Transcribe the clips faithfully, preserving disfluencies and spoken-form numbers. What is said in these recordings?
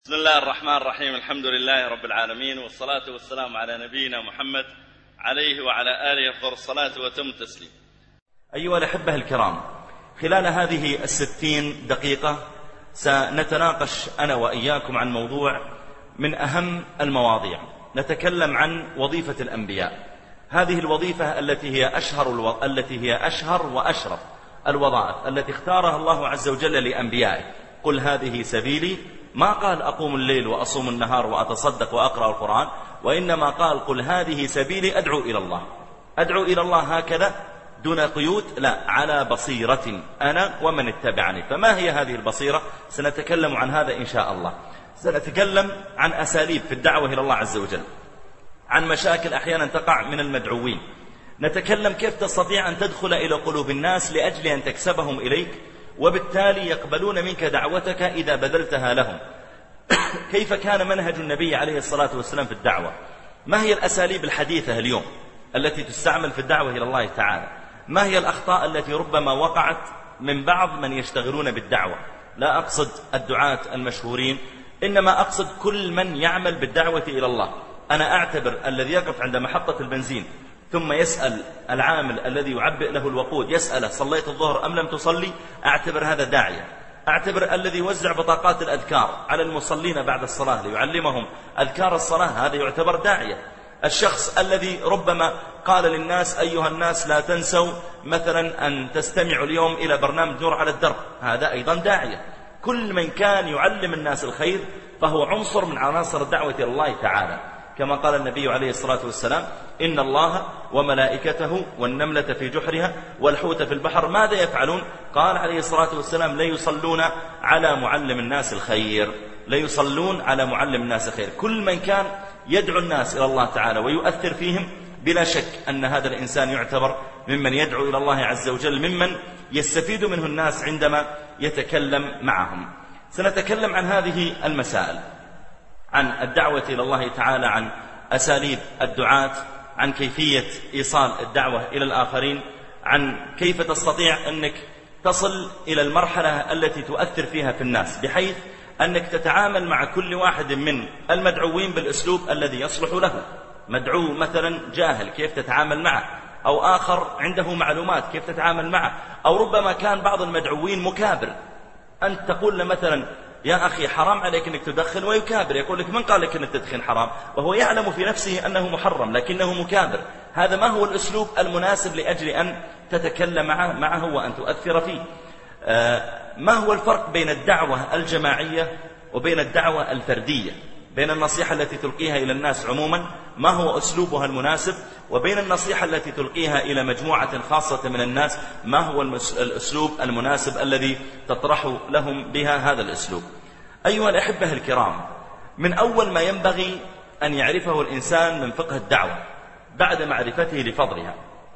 بسم الله الرحمن الرحيم. الحمد لله رب العالمين، والصلاة والسلام على نبينا محمد عليه وعلى آله أفضل الصلاة وتم التسليم. أيها الأحبة الكرام، خلال هذه الستين دقيقة سنتناقش أنا وإياكم عن موضوع من أهم المواضيع. نتكلم عن وظيفة الأنبياء، هذه الوظيفة التي هي أشهر الو... التي هي أشهر وأشرف الوظائف التي اختارها الله عز وجل لأنبيائه. قل هذه سبيلي، ما قال أقوم الليل وأصوم النهار وأتصدق وأقرأ القرآن، وإنما قال قل هذه سبيلي أدعو إلى الله. أدعو إلى الله هكذا دون قيود، لا، على بصيرة أنا ومن اتبعني. فما هي هذه البصيرة؟ سنتكلم عن هذا إن شاء الله. سنتكلم عن أساليب في الدعوة إلى الله عز وجل، عن مشاكل أحيانا تقع من المدعوين. نتكلم كيف تستطيع أن تدخل إلى قلوب الناس لأجل أن تكسبهم إليك، وبالتالي يقبلون منك دعوتك إذا بذلتها لهم. كيف كان منهج النبي عليه الصلاة والسلام في الدعوة؟ ما هي الأساليب الحديثة اليوم التي تستعمل في الدعوة إلى الله تعالى؟ ما هي الأخطاء التي ربما وقعت من بعض من يشتغلون بالدعوة؟ لا أقصد الدعاة المشهورين، إنما أقصد كل من يعمل بالدعوة إلى الله. أنا أعتبر الذي يقف عند محطة البنزين ثم يسأل العامل الذي يعبئ له الوقود، يسأله صليت الظهر أم لم تصلي، أعتبر هذا داعية. أعتبر الذي يوزع بطاقات الأذكار على المصلين بعد الصلاة ليعلمهم أذكار الصلاة، هذا يعتبر داعية. الشخص الذي ربما قال للناس أيها الناس لا تنسوا مثلا أن تستمعوا اليوم إلى برنامج نور على الدرب، هذا أيضا داعية. كل من كان يعلم الناس الخير فهو عنصر من عناصر الدعوة إلى الله تعالى. كما قال النبي عليه الصلاة والسلام إن الله وملائكته والنملة في جحرها والحوت في البحر ماذا يفعلون؟ قال عليه الصلاة والسلام لا يصلون على معلم الناس الخير، لا يصلون على معلم الناس الخير. كل من كان يدعو الناس إلى الله تعالى ويؤثر فيهم، بلا شك أن هذا الإنسان يعتبر ممن يدعو إلى الله عز وجل، ممن يستفيد منه الناس عندما يتكلم معهم. سنتكلم عن هذه المسائل، عن الدعوة إلى الله تعالى، عن أساليب الدعاة، عن كيفية إيصال الدعوة إلى الآخرين، عن كيف تستطيع أنك تصل إلى المرحلة التي تؤثر فيها في الناس، بحيث أنك تتعامل مع كل واحد من المدعوين بالأسلوب الذي يصلح له. مدعو مثلا جاهل، كيف تتعامل معه؟ أو آخر عنده معلومات، كيف تتعامل معه؟ أو ربما كان بعض المدعوين مكابر، أنت تقول له مثلا يا أخي حرام عليك أنك تدخن، ويكابر، يقول لك من قال لك أن التدخين حرام، وهو يعلم في نفسه أنه محرم لكنه مكابر. هذا ما هو الأسلوب المناسب لأجل أن تتكلم معه, معه وأن تؤثر فيه. آه ما هو الفرق بين الدعوة الجماعية وبين الدعوة الفردية؟ بين النصيحة التي تلقيها إلى الناس عموما ما هو أسلوبها المناسب، وبين النصيحة التي تلقيها إلى مجموعة خاصة من الناس ما هو الأسلوب المناسب الذي تطرح لهم بها هذا الأسلوب. أيها الأحبة الكرام، من أول ما ينبغي أن يعرفه الإنسان من فقه الدعوة بعد معرفته لفضلها،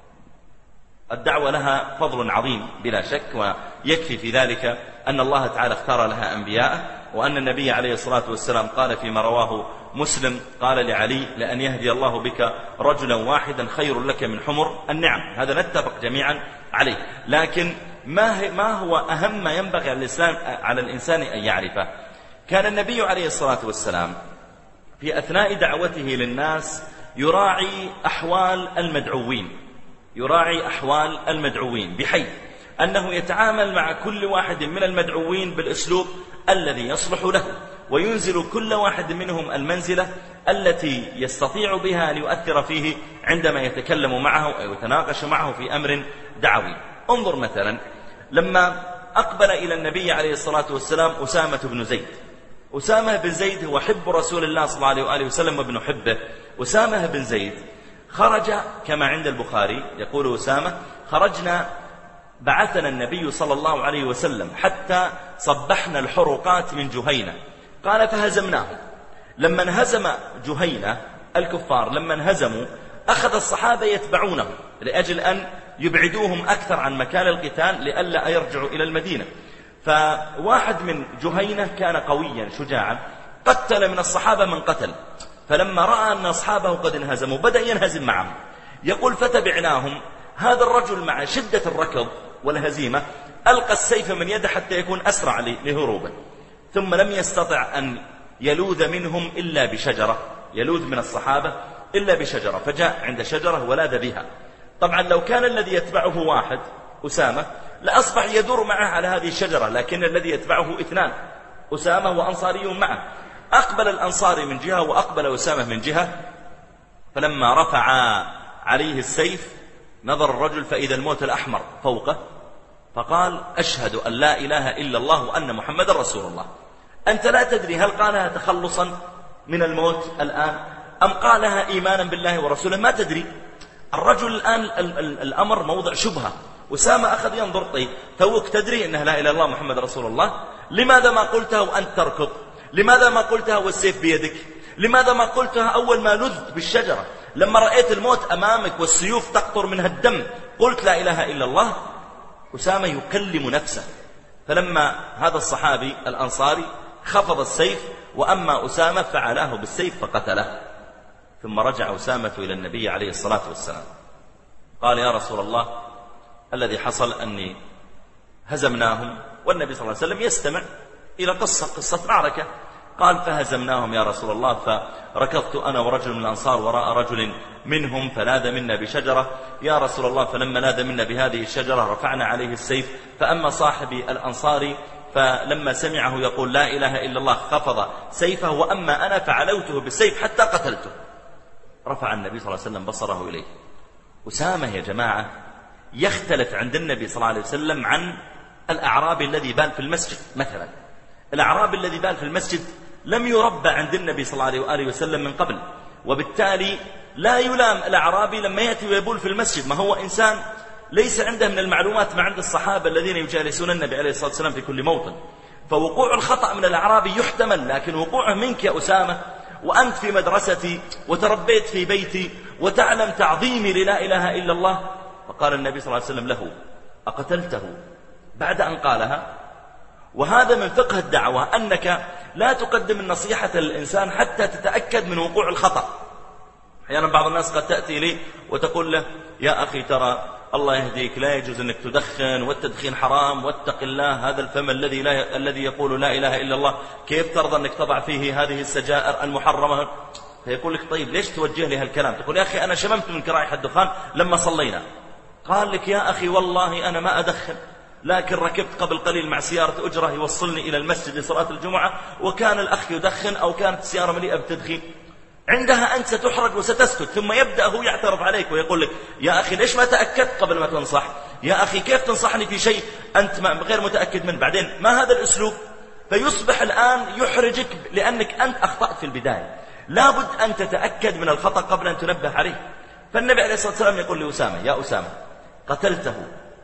الدعوة لها فضل عظيم بلا شك، ويكفي في ذلك أن الله تعالى اختار لها أنبياءه، وأن النبي عليه الصلاة والسلام قال فيما رواه مسلم قال لعلي لأن يهدي الله بك رجلا واحدا خير لك من حمر النعم. هذا نتفق جميعا عليه. لكن ما ما هو أهم ما ينبغي على الإنسان, على الإنسان أن يعرفه؟ كان النبي عليه الصلاة والسلام في أثناء دعوته للناس يراعي أحوال المدعوين، يراعي أحوال المدعوين بحيث أنه يتعامل مع كل واحد من المدعوين بالأسلوب الذي يصلح له، وينزل كل واحد منهم المنزلة التي يستطيع بها أن يؤثر فيه عندما يتكلم معه أو يتناقش معه في أمر دعوي. انظر مثلا لما أقبل إلى النبي عليه الصلاة والسلام أسامة بن زيد. أسامة بن زيد هو حب رسول الله صلى الله عليه وآله وسلم وابن حبه. أسامة بن زيد خرج كما عند البخاري، يقول أسامة خرجنا بعثنا النبي صلى الله عليه وسلم حتى صبحنا الحرقات من جهينة. قال فهزمناهم. لما انهزم جهينة الكفار، لما انهزموا أخذ الصحابة يتبعونهم لأجل أن يبعدوهم أكثر عن مكان القتال لئلا يرجعوا إلى المدينة. فواحد من جهينة كان قويا شجاعا، قتل من الصحابة من قتل، فلما رأى أن أصحابه قد انهزموا بدأ ينهزم معهم. يقول فتبعناهم. هذا الرجل مع شدة الركض والهزيمة ألقى السيف من يده حتى يكون أسرع لهروبه، ثم لم يستطع أن يلوذ منهم إلا بشجرة، يلوذ من الصحابة إلا بشجرة، فجاء عند شجرة ولاذ بها. طبعا لو كان الذي يتبعه واحد أسامة لأصبح يدور معه على هذه الشجرة، لكن الذي يتبعه اثنان، أسامة وأنصاري معه. أقبل الأنصاري من جهة وأقبل أسامة من جهة، فلما رفع عليه السيف نظر الرجل فإذا الموت الأحمر فوقه، فقال أشهد أن لا إله إلا الله وأن محمد رسول الله. أنت لا تدري هل قالها تخلصا من الموت الآن أم قالها إيمانا بالله ورسوله، ما تدري. الرجل الآن الأمر موضع شبهة. أسامة أخذ ينظر، طيب توك تدري أنها لا إله إلا الله محمد رسول الله، لماذا ما قلتها وأنت تركض؟ لماذا ما قلتها والسيف بيدك؟ لماذا ما قلتها أول ما لذت بالشجرة؟ لما رأيت الموت أمامك والسيوف تقطر منها الدم قلت لا إله إلا الله؟ أسامة يكلم نفسه. فلما هذا الصحابي الأنصاري خفض السيف، وأما أسامة فعلاه بالسيف فقتله. ثم رجع أسامة إلى النبي عليه الصلاة والسلام قال يا رسول الله الذي حصل أني هزمناهم، والنبي صلى الله عليه وسلم يستمع إلى قصة قصة معركة. قال فهزمناهم يا رسول الله، فركضت أنا ورجل من الأنصار وراء رجل منهم فلاذ منا بشجرة يا رسول الله، فلما لاذ منا بهذه الشجرة رفعنا عليه السيف، فأما صاحبي الأنصاري فلما سمعه يقول لا إله إلا الله خفض سيفه، وأما أنا فعلوته بالسيف حتى قتلته. رفع النبي صلى الله عليه وسلم بصره إليه. أسامة يا جماعة يختلف عند النبي صلى الله عليه وسلم عن الأعرابي الذي بال في المسجد مثلا. الأعرابي الذي بال في المسجد لم يربى عند النبي صلى الله عليه وآله وسلم من قبل، وبالتالي لا يلام الأعرابي لما يأتي ويبول في المسجد، ما هو إنسان ليس عنده من المعلومات ما عند الصحابة الذين يجالسون النبي عليه الصلاة والسلام في كل موطن. فوقوع الخطأ من الأعرابي يحتمل، لكن وقوعه منك يا أسامة وأنت في مدرستي وتربيت في بيتي وتعلم تعظيمي للا إله إلا الله. فقال النبي صلى الله عليه وسلم له أقتلته بعد أن قالها؟ وهذا من فقه الدعوة أنك لا تقدم النصيحة للإنسان حتى تتأكد من وقوع الخطأ. أحيانا بعض الناس قد تأتي لي وتقول له يا أخي ترى الله يهديك لا يجوز أنك تدخن، والتدخين حرام، واتق الله، هذا الفم الذي لا ي... الذي يقول لا إله إلا الله كيف ترضى أنك تضع فيه هذه السجائر المحرمة؟ فيقول لك طيب ليش توجه لي هالكلام؟ تقول يا أخي أنا شممت من كرائح الدخان لما صلينا. قال لك يا أخي والله أنا ما أدخن، لكن ركبت قبل قليل مع سيارة أجرة يوصلني إلى المسجد لصلاة الجمعة وكان الأخ يدخن أو كانت السيارة مليئة بالتدخين. عندها أنت ستحرج وستسكت، ثم يبدأ هو يعترض عليك ويقول لك يا أخي ليش ما تأكدت قبل ما تنصح؟ يا أخي كيف تنصحني في شيء أنت غير متأكد منه؟ بعدين ما هذا الأسلوب؟ فيصبح الآن يحرجك لأنك أنت أخطأت في البداية. لابد أن تتأكد من الخطأ قبل أن تنبه عليه. فالنبي عليه الصلاة والسلام يقول لأسامة يا أسامة قتلته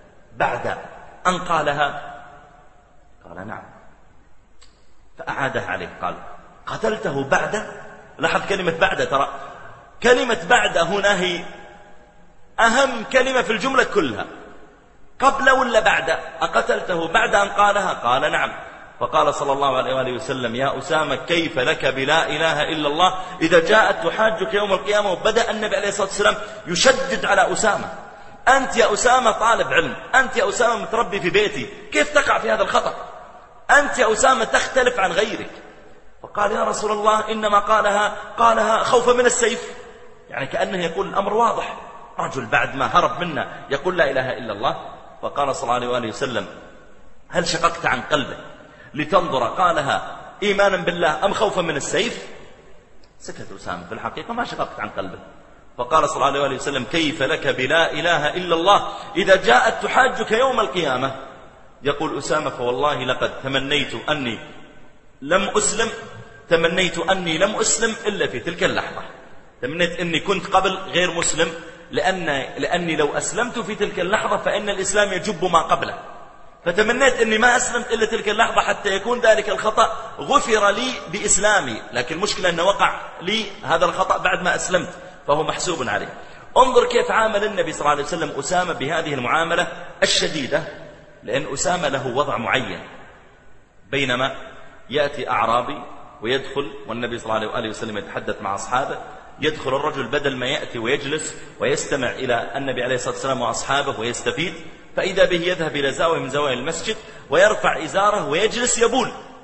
بعد أن قالها؟ قال نعم. فأعادها عليه قال قتلته بعد. لاحظ كلمة بعد، ترى كلمة بعد هنا هي أهم كلمة في الجملة كلها. قبل ولا بعد؟ أقتلته بعد أن قالها؟ قال نعم. فقال صلى الله عليه وآله وسلم يا أسامة كيف لك بلا إله إلا الله إذا جاءت تحاجك يوم القيامة. وبدأ النبي عليه الصلاة والسلام يشدد على أسامة. أنت يا أسامة طالب علم، أنت يا أسامة متربي في بيتي، كيف تقع في هذا الخطأ؟ أنت يا أسامة تختلف عن غيرك. فقال يا رسول الله إنما قالها قالها خوفا من السيف، يعني كأنه يقول الأمر واضح. رجل بعد ما هرب منا يقول لا إله إلا الله. فقال صلى الله عليه وآله وسلم هل شققت عن قلبه لتنظر قالها إيمانا بالله أم خوفا من السيف؟ سكت أسامة، في الحقيقة ما شققت عن قلبه. فقال صلى الله عليه وآله وسلم كيف لك بلا إله إلا الله إذا جاءت تحاجك يوم القيامة؟ يقول أسامة فوالله لقد تمنيت أني لم أسلم تمنيت أني لم أسلم إلا في تلك اللحظة. تمنيت أني كنت قبل غير مسلم، لأن لأني لو أسلمت في تلك اللحظة فإن الإسلام يجب ما قبله. فتمنيت أني ما أسلمت إلا تلك اللحظة حتى يكون ذلك الخطأ غفر لي بإسلامي، لكن المشكلة أنه وقع لي هذا الخطأ بعد ما أسلمت فهو محسوب عليه. انظر كيف عامل النبي صلى الله عليه وسلم أسامة بهذه المعاملة الشديدة، لأن أسامة له وضع معين. بينما يأتي أعرابي ويدخل والنبي صلى الله عليه وسلم يتحدث مع أصحابه، يدخل الرجل بدل ما يأتي ويجلس ويستمع إلى النبي عليه الصلاة والسلام وأصحابه ويستفيد، فإذا به يذهب إلى زاوية من زوايا المسجد ويرفع إزاره ويجلس يبول.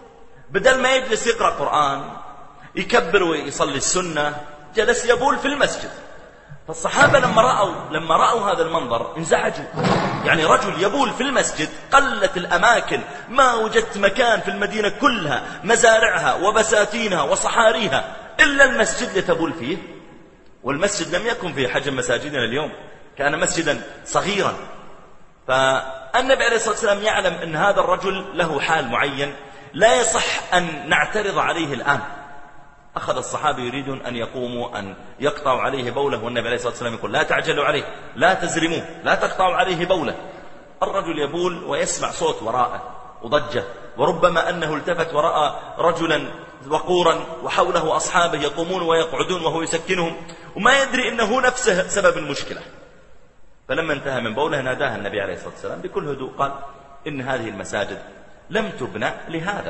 بدل ما يجلس يقرأ قرآن يكبر ويصلي السنة، جلس يبول في المسجد. فالصحابة لما رأوا, لما رأوا هذا المنظر انزعجوا. يعني رجل يبول في المسجد، قلت الأماكن، ما وجدت مكان في المدينة كلها، مزارعها وبساتينها وصحاريها إلا المسجد لتبول فيه. والمسجد لم يكن في حجم مساجدنا اليوم، كان مسجدا صغيرا. فالنبي عليه الصلاة والسلام يعلم أن هذا الرجل له حال معين لا يصح أن نعترض عليه الآن. أخذ الصحابة يريدون أن يقوموا أن يقطعوا عليه بوله، والنبي عليه الصلاة والسلام يقول لا تعجلوا عليه، لا تزرموه، لا تقطعوا عليه بوله. الرجل يبول ويسمع صوت وراءه وضجة، وربما أنه التفت ورأى رجلا وقورا وحوله أصحابه يقومون ويقعدون وهو يسكنهم، وما يدري أنه نفسه سبب المشكلة. فلما انتهى من بوله ناداه النبي عليه الصلاة والسلام بكل هدوء، قال إن هذه المساجد لم تبنى لهذا.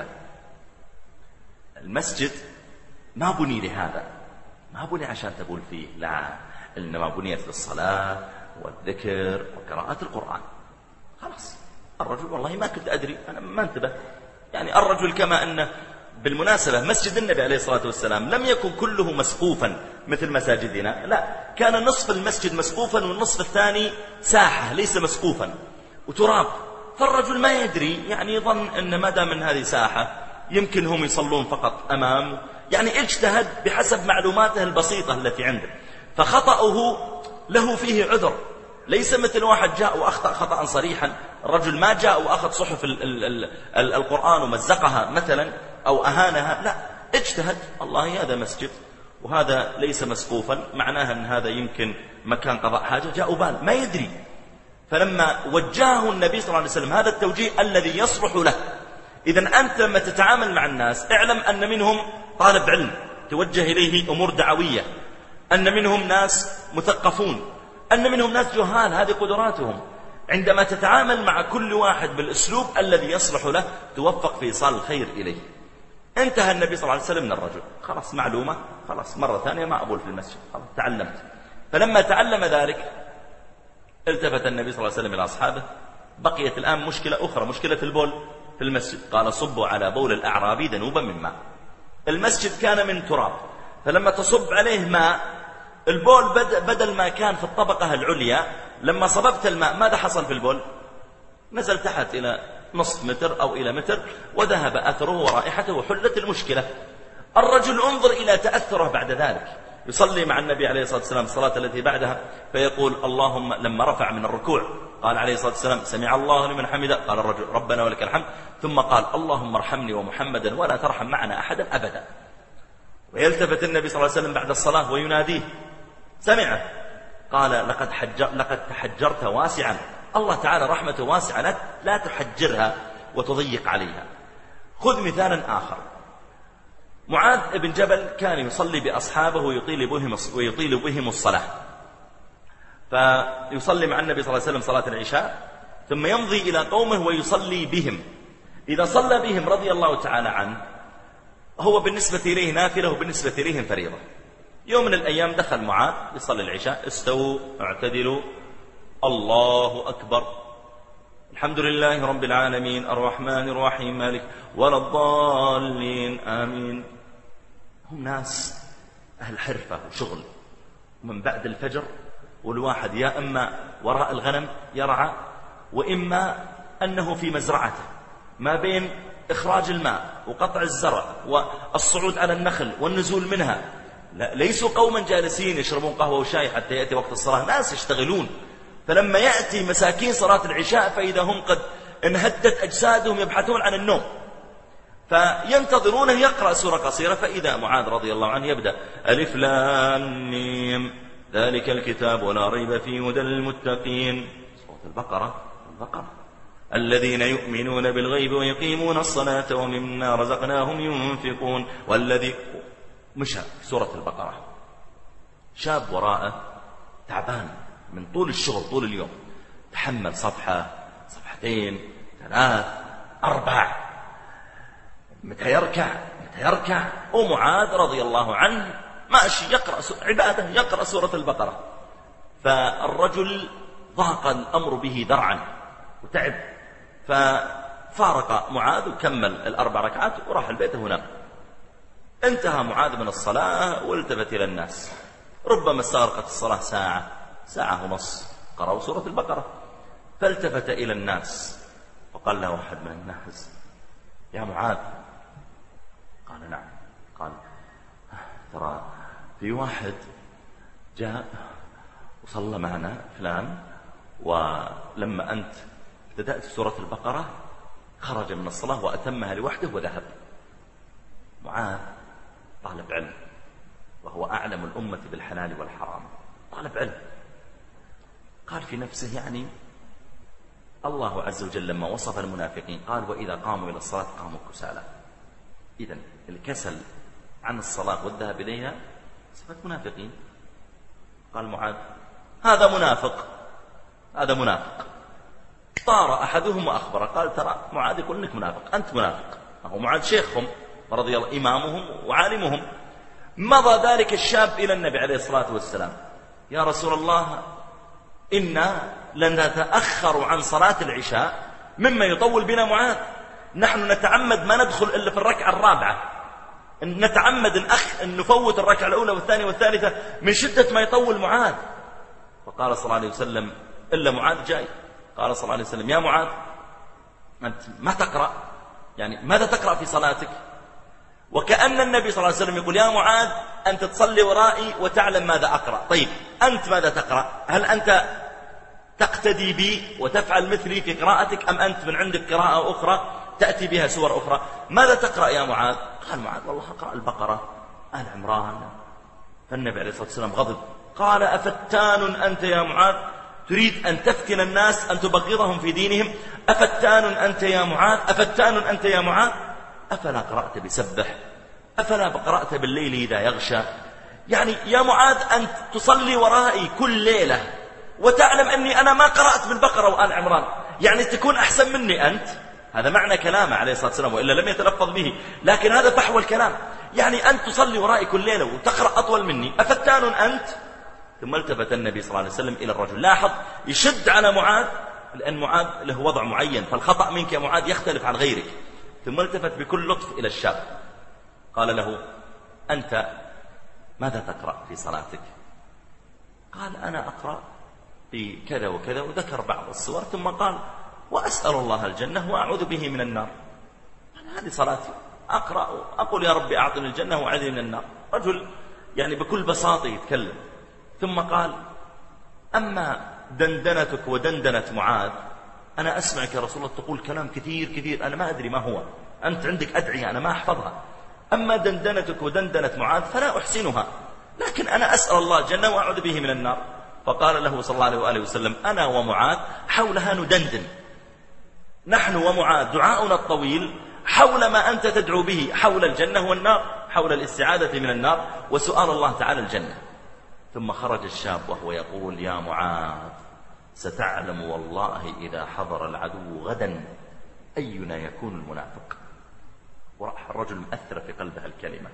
المسجد ما بني لهذا، ما بني عشان تبول فيه، لا، إنما بنيت للصلاة والذكر وقراءة القرآن. خلاص. الرجل والله ما كنت أدري، أنا ما انتبه. يعني الرجل كما أنه بالمناسبة مسجد النبي عليه الصلاة والسلام لم يكن كله مسقوفا مثل مساجدنا، لا، كان نصف المسجد مسقوفا والنصف الثاني ساحة ليس مسقوفا وتراب. فالرجل ما يدري، يعني يظن أن ما دام من هذه ساحة يمكن هم يصلون فقط أمام، يعني اجتهد بحسب معلوماته البسيطة التي عنده. فخطأه له فيه عذر، ليس مثل واحد جاء وأخطأ خطأ صريحا. الرجل ما جاء وأخذ صحف ال ال ال ال القرآن ومزقها مثلا أو أهانها، لا، اجتهد. الله هذا مسجد وهذا ليس مسقوفا، معناها أن هذا يمكن مكان قضاء حاجة، جاء بال ما يدري. فلما وجهه النبي صلى الله عليه وسلم هذا التوجيه الذي يصلح له. إذن أنت لما تتعامل مع الناس اعلم أن منهم طالب علم توجه إليه أمور دعوية، أن منهم ناس مثقفون، أن منهم ناس جهال، هذه قدراتهم. عندما تتعامل مع كل واحد بالأسلوب الذي يصلح له توفق في إيصال الخير إليه. انتهى النبي صلى الله عليه وسلم من الرجل، خلاص معلومة، خلاص مرة ثانية ما أبول في المسجد، خلاص تعلمت. فلما تعلم ذلك التفت النبي صلى الله عليه وسلم إلى أصحابه، بقيت الآن مشكلة أخرى، مشكلة البول في المسجد. قال صبوا على بول الأعرابي ذنوبا من ماء. المسجد كان من تراب، فلما تصب عليه ماء البول بدل ما كان في الطبقة العليا، لما صببت الماء ماذا حصل في البول؟ نزل تحت إلى نصف متر أو إلى متر، وذهب أثره ورائحته وحلت المشكلة. الرجل انظر إلى تأثره بعد ذلك، يصلي مع النبي عليه الصلاة والسلام الصلاة التي بعدها فيقول اللهم، لما رفع من الركوع قال عليه الصلاة والسلام سمع الله لمن حمده، قال الرجل ربنا ولك الحمد، ثم قال اللهم ارحمني ومحمدا ولا ترحم معنا أحدا أبدا. ويلتفت النبي صلى الله عليه وسلم بعد الصلاة ويناديه، سمعه، قال لقد, حجر لقد تحجرت واسعا، الله تعالى رحمته واسعة، لا تحجرها وتضيق عليها. خذ مثالا آخر. معاذ بن جبل كان يصلي بأصحابه ويطيل بهم, ويطيل بهم الصلاة، فيصلي مع النبي صلى الله عليه وسلم صلاة العشاء، ثم يمضي إلى قومه ويصلي بهم. إذا صلى بهم رضي الله تعالى عنه هو بالنسبة إليه نافلة وبالنسبة إليهم فريضة. يوم من الأيام دخل معاذ يصلي العشاء، استووا اعتدلوا الله أكبر الحمد لله رب العالمين الرحمن الرحيم مالك ولا الضالين آمين. هم ناس أهل حرفة وشغل، ومن بعد الفجر والواحد يا إما وراء الغنم يرعى، وإما أنه في مزرعته ما بين إخراج الماء وقطع الزرع والصعود على النخل والنزول منها. لا، ليسوا قوما جالسين يشربون قهوة وشاي حتى يأتي وقت الصلاة، ناس يشتغلون. فلما يأتي مساكين صلاة العشاء فإذا هم قد انهدت أجسادهم يبحثون عن النوم، فينتظرونه يقرأ سورة قصيرة، فإذا معاذ رضي الله عنه يبدأ ألف لام ميم ذلك الكتاب ولا ريب فيه هدى للمتقين، سورة البقرة. البقرة الذين يؤمنون بالغيب ويقيمون الصلاة ومما رزقناهم ينفقون، والذي مشى سورة البقرة. شاب وراءه تعبان من طول الشغل طول اليوم، تحمل صفحة صفحتين ثلاث أربع، متى يركع متى يركع ومعاذ رضي الله عنه ماشي يقرأ عبادة، يقرأ سورة البقرة. فالرجل ضاق الأمر به ذرعا وتعب، فارق معاذ وكمل الأربع ركعات وراح البيت ونام. انتهى معاذ من الصلاة والتفت إلى الناس، ربما استغرقت الصلاة ساعة ساعة ونص، قرأوا سورة البقرة، فالتفت إلى الناس فقال له أحد من الناس: يا معاذ. قال: نعم. قال: ترى في واحد جاء وصلى معنا فلان، ولما أنت ابتدأت سورة البقرة خرج من الصلاة وأتمها لوحده وذهب. معاذ طالب علم وهو أعلم الأمة بالحلال والحرام، طالب علم، قال في نفسه يعني الله عز وجل لما وصف المنافقين قال: وإذا قاموا إلى الصلاة قاموا كسالى. إذن الكسل عن الصلاة والذهاب إليها صفة منافقين. قال معاذ: هذا منافق، هذا منافق. طار أحدهم وأخبره، قال: ترى معاذ يقول إنك منافق، أنت منافق. هو معاذ شيخهم رضي الله، إمامهم وعالمهم. مضى ذلك الشاب إلى النبي عليه الصلاة والسلام: يا رسول الله، إنا لن نتأخر عن صلاة العشاء مما يطول بنا معاذ، نحن نتعمد ما ندخل إلا في الركعة الرابعة، نتعمد الأخ أن نفوت الركعة الأولى والثانية والثالثة من شدة ما يطول معاذ. فقال صلى الله عليه وسلم: إلا معاذ جاي. قال صلى الله عليه وسلم: يا معاذ، أنت ما تقرأ، يعني ماذا تقرأ في صلاتك؟ وكأن النبي صلى الله عليه وسلم يقول: يا معاذ، أنت تصلي ورائي وتعلم ماذا أقرأ، طيب أنت ماذا تقرأ؟ هل أنت تقتدي بي وتفعل مثلي في قراءتك، أم أنت من عندك قراءة أخرى تأتي بها سور أخرى؟ ماذا تقرأ يا معاذ؟ قال معاذ: والله أقرأ البقرة، آل عمران. فالنبي عليه الصلاة والسلام غضب، قال: أفتان أنت يا معاذ، تريد أن تفتن الناس، أن تبغضهم في دينهم؟ أفتان أنت يا معاذ، أفتان أنت يا معاذ، أفلا قرأت بسبح، أفلا قرأت بالليل إذا يغشى؟ يعني يا معاذ، أنت تصلي ورائي كل ليلة وتعلم أني أنا ما قرأت بالبقرة وآل عمران، يعني تكون أحسن مني أنت. هذا معنى كلامه عليه الصلاة والسلام، وإلا لم يتلفظ به، لكن هذا فحوى الكلام. يعني أنت تصلي ورائي كل ليلة وتقرأ أطول مني، أفتان أنت؟ ثم التفت النبي صلى الله عليه وسلم إلى الرجل، لاحظ يشد على معاذ لأن معاذ له وضع معين، فالخطأ منك يا معاذ يختلف عن غيرك. ثم التفت بكل لطف إلى الشاب، قال له: أنت ماذا تقرأ في صلاتك؟ قال: أنا أقرأ في كذا وكذا، وذكر بعض السور، ثم قال: وأسأل الله الجنة وأعوذ به من النار. هذه صلاتي، أقرأ أقول يا ربي أعطني الجنة وأعوذ من النار. رجل يعني بكل بساطة يتكلم. ثم قال: أما دندنتك ودندنة معاذ، أنا أسمعك يا رسول الله تقول كلام كثير كثير أنا ما أدري ما هو، أنت عندك أدعية أنا ما أحفظها، أما دندنتك ودندنة معاذ فلا أحسنها، لكن أنا أسأل الله الجنة وأعوذ به من النار. فقال له صلى الله عليه وآله وسلم: أنا ومعاذ حولها ندندن، نحن ومعاذ دعاؤنا الطويل حول ما أنت تدعو به، حول الجنة والنار، حول الاستعاذة من النار وسؤال الله تعالى الجنة. ثم خرج الشاب وهو يقول: يا معاذ، ستعلم والله إذا حضر العدو غدا أينا يكون المنافق. وراح الرجل مأثر في قلبه الكلمة.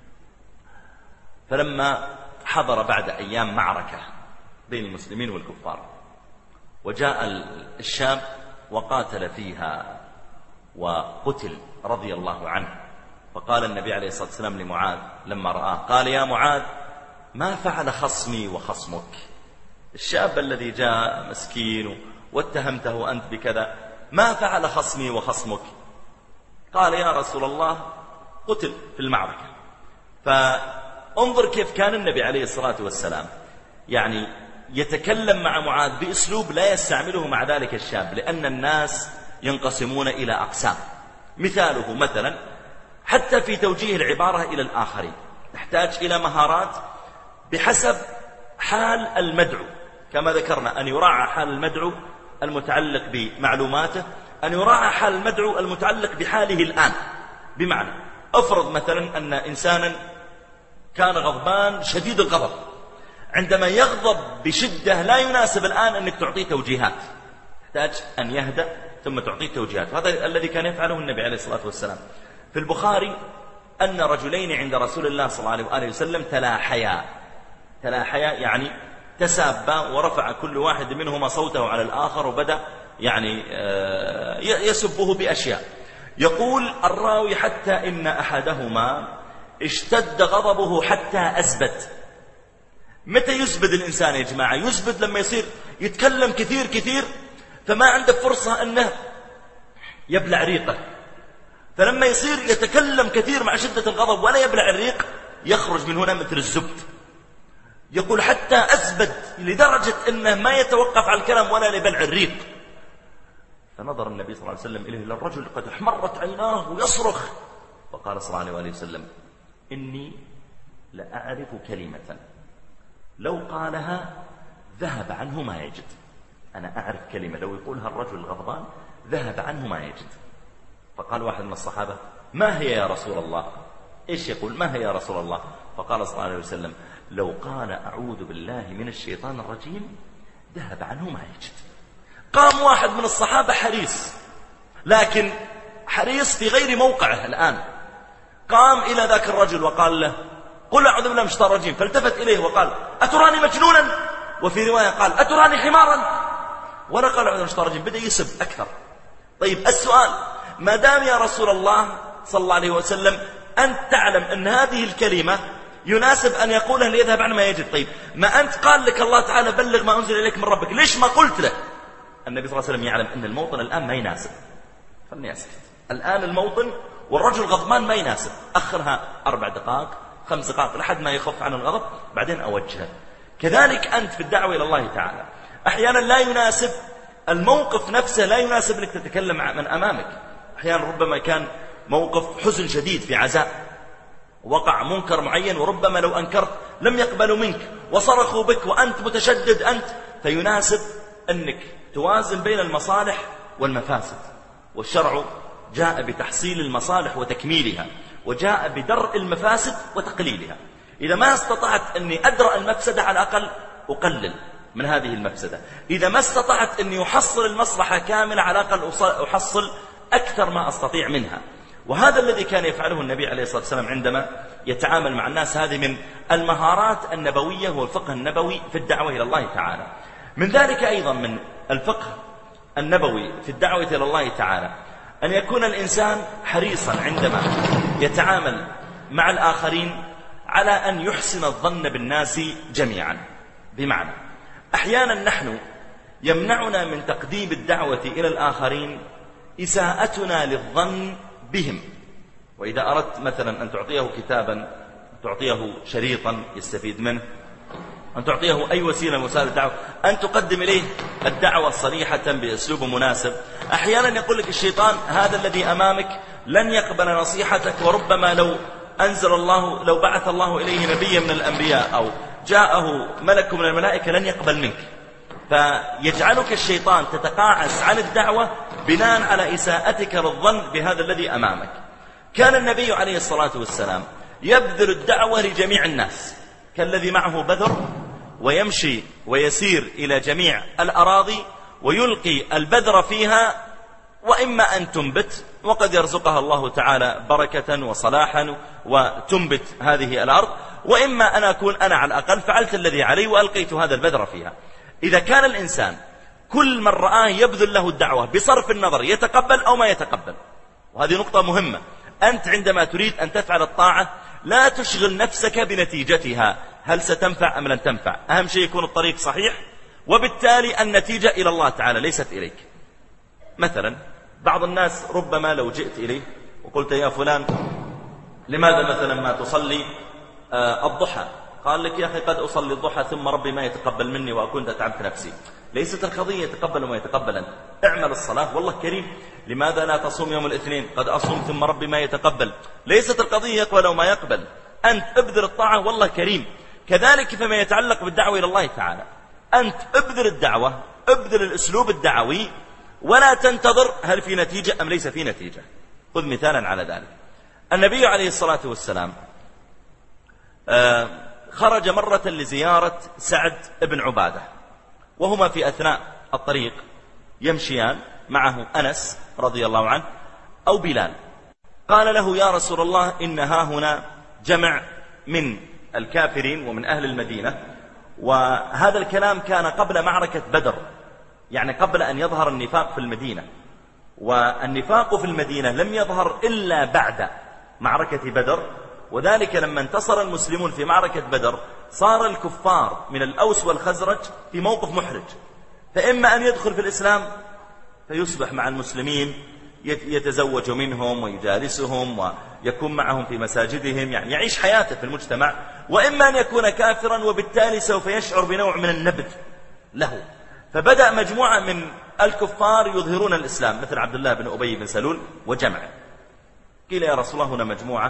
فلما حضر بعد أيام معركة بين المسلمين والكفار، وجاء الشاب وقاتل فيها وقتل رضي الله عنه، فقال النبي عليه الصلاة والسلام لمعاذ لما رآه، قال: يا معاذ، ما فعل خصمي وخصمك؟ الشاب الذي جاء مسكين واتهمته أنت بكذا، ما فعل خصمي وخصمك؟ قال: يا رسول الله، قتل في المعركة. فانظر كيف كان النبي عليه الصلاة والسلام يعني يتكلم مع معاذ بأسلوب لا يستعمله مع ذلك الشاب، لأن الناس ينقسمون إلى أقسام. مثاله مثلا حتى في توجيه العبارة إلى الآخرين نحتاج إلى مهارات بحسب حال المدعو، كما ذكرنا أن يراعى حال المدعو المتعلق بمعلوماته، أن يراعى حال المدعو المتعلق بحاله الآن. بمعنى أفرض مثلا أن إنسانا كان غضبان شديد الغضب، عندما يغضب بشدة لا يناسب الآن أنك تعطيه توجيهات، تحتاج أن يهدأ ثم تعطيه توجيهات. هذا الذي كان يفعله النبي عليه الصلاة والسلام. في البخاري أن رجلين عند رسول الله صلى الله عليه وآله وسلم تلاحيا، تلاحيا يعني تسابا، ورفع كل واحد منهما صوته على الآخر وبدأ يعني يسبه بأشياء. يقول الراوي حتى إن أحدهما اشتد غضبه حتى أزبد. متى يزبد الإنسان يا جماعة؟ يزبد لما يصير يتكلم كثير كثير فما عنده فرصة أنه يبلع ريقه، فلما يصير يتكلم كثير مع شدة الغضب ولا يبلع الريق يخرج من هنا مثل الزبد. يقول حتى أزبد لدرجة أنه ما يتوقف على الكلام ولا لبلع الريق. فنظر النبي صلى الله عليه وسلم إليه للرجل قد احمرت عيناه ويصرخ، فقال صلى الله عليه وسلم إني لأعرف كلمة لو قالها ذهب عنه ما يجد. أنا أعرف كلمة لو يقولها الرجل الغضبان ذهب عنه ما يجد. فقال واحد من الصحابة ما هي يا رسول الله؟ إيش يقول؟ ما هي يا رسول الله؟ فقال صلى الله عليه وسلم لو قال أعوذ بالله من الشيطان الرجيم ذهب عنه ما يجد. قام واحد من الصحابة حريص، لكن حريص في غير موقعه الآن. قام إلى ذاك الرجل وقال له قل أعوذ بالله من الشيطان الرجيم، فالتفت إليه وقال أتراني مجنونا؟ وفي رواية قال أتراني حمارا؟ ولا قال أعوذ بالله من الشيطان الرجيم، بدأ يسب أكثر. طيب السؤال، ما دام يا رسول الله صلى الله عليه وسلم أنت تعلم أن هذه الكلمة يناسب أن يقولها ليذهب عن ما يجد، طيب ما أنت قال لك الله تعالى بلغ ما أنزل إليك من ربك، ليش ما قلت له؟ النبي صلى الله عليه وسلم يعلم أن الموطن الآن ما يناسب، خلني أسكت الآن الموطن والرجل غضبان ما يناسب، أخرها أربع دقائق خمس دقائق لحد ما يخف عن الغضب بعدين أوجهه. كذلك أنت في الدعوة إلى الله تعالى أحيانا لا يناسب الموقف نفسه، لا يناسب لك تتكلم من أمامك. أحيانا ربما كان موقف حزن شديد في عزاء، وقع منكر معين وربما لو أنكرت لم يقبلوا منك وصرخوا بك وأنت متشدد أنت، فيناسب أنك توازن بين المصالح والمفاسد، والشرع جاء بتحصيل المصالح وتكميلها، وجاء بدرء المفاسد وتقليلها. إذا ما استطعت أني أدرأ المفسدة على الأقل أقلل من هذه المفسدة، إذا ما استطعت أني أحصل المصلحة كاملة على الأقل أحصل أكثر ما أستطيع منها. وهذا الذي كان يفعله النبي عليه الصلاة والسلام عندما يتعامل مع الناس. هذه من المهارات النبوية والفقه النبوي في الدعوة إلى الله تعالى. من ذلك أيضا من الفقه النبوي في الدعوة إلى الله تعالى أن يكون الإنسان حريصا عندما يتعامل مع الآخرين على أن يحسن الظن بالناس جميعا. بمعنى أحيانا نحن يمنعنا من تقديم الدعوة إلى الآخرين إساءتنا للظن بهم. وإذا أردت مثلا أن تعطيه كتابا، تعطيه شريطا يستفيد منه، أن تعطيه أي وسيلة من وسائل الدعوة، أن تقدم إليه الدعوة صريحة بأسلوب مناسب. أحيانا يقول لك الشيطان هذا الذي أمامك لن يقبل نصيحتك، وربما لو أنزل الله لو بعث الله إليه نبيا من الأنبياء أو جاءه ملك من الملائكة لن يقبل منك، فيجعلك الشيطان تتقاعس عن الدعوة بناء على إساءتك للظن بهذا الذي أمامك. كان النبي عليه الصلاة والسلام يبذل الدعوة لجميع الناس، كالذي معه بذر ويمشي ويسير إلى جميع الأراضي ويلقي البذر فيها، وإما أن تنبت وقد يرزقها الله تعالى بركة وصلاحا وتنبت هذه الأرض، وإما أن أكون أنا على الأقل فعلت الذي علي وألقيت هذا البذر فيها. إذا كان الإنسان كل من رآه يبذل له الدعوة بصرف النظر يتقبل أو ما يتقبل، وهذه نقطة مهمة، أنت عندما تريد أن تفعل الطاعة لا تشغل نفسك بنتيجتها، هل ستنفع أم لن تنفع، أهم شيء يكون الطريق صحيح، وبالتالي النتيجة إلى الله تعالى ليست إليك. مثلا بعض الناس ربما لو جئت إليه وقلت يا فلان لماذا مثلا ما تصلي آه الضحى، قال لك يا أخي قد أصلي الضحى ثم ربي ما يتقبل مني وأكون أتعبت نفسي. ليست القضية يتقبل وما يتقبل، أنت اعمل الصلاة والله كريم، لماذا لا تصوم يوم الاثنين، قد أصوم ثم ربي ما يتقبل. ليست القضية يقبل وما يقبل، أنت ابذل الطاعة والله كريم. كذلك فيما يتعلق بالدعوة إلى الله تعالى، أنت ابذل الدعوة، ابذل الأسلوب الدعوي، ولا تنتظر هل في نتيجة أم ليس في نتيجة. خذ مثالا على ذلك. النبي عليه الصلاة والسلام آه خرج مرة لزيارة سعد بن عبادة، وهما في أثناء الطريق يمشيان، معه أنس رضي الله عنه أو بلال. قال له يا رسول الله إن ها هنا جمع من الكافرين ومن أهل المدينة، وهذا الكلام كان قبل معركة بدر، يعني قبل أن يظهر النفاق في المدينة. والنفاق في المدينة لم يظهر إلا بعد معركة بدر، وذلك لما انتصر المسلمون في معركة بدر صار الكفار من الأوس والخزرج في موقف محرج، فإما أن يدخل في الإسلام فيصبح مع المسلمين يتزوج منهم ويجالسهم ويكون معهم في مساجدهم، يعني يعيش حياته في المجتمع، وإما أن يكون كافرا وبالتالي سوف يشعر بنوع من النبذ له. فبدأ مجموعة من الكفار يظهرون الإسلام مثل عبد الله بن أبي بن سلول وجمع. قيل يا رسول الله هنا مجموعة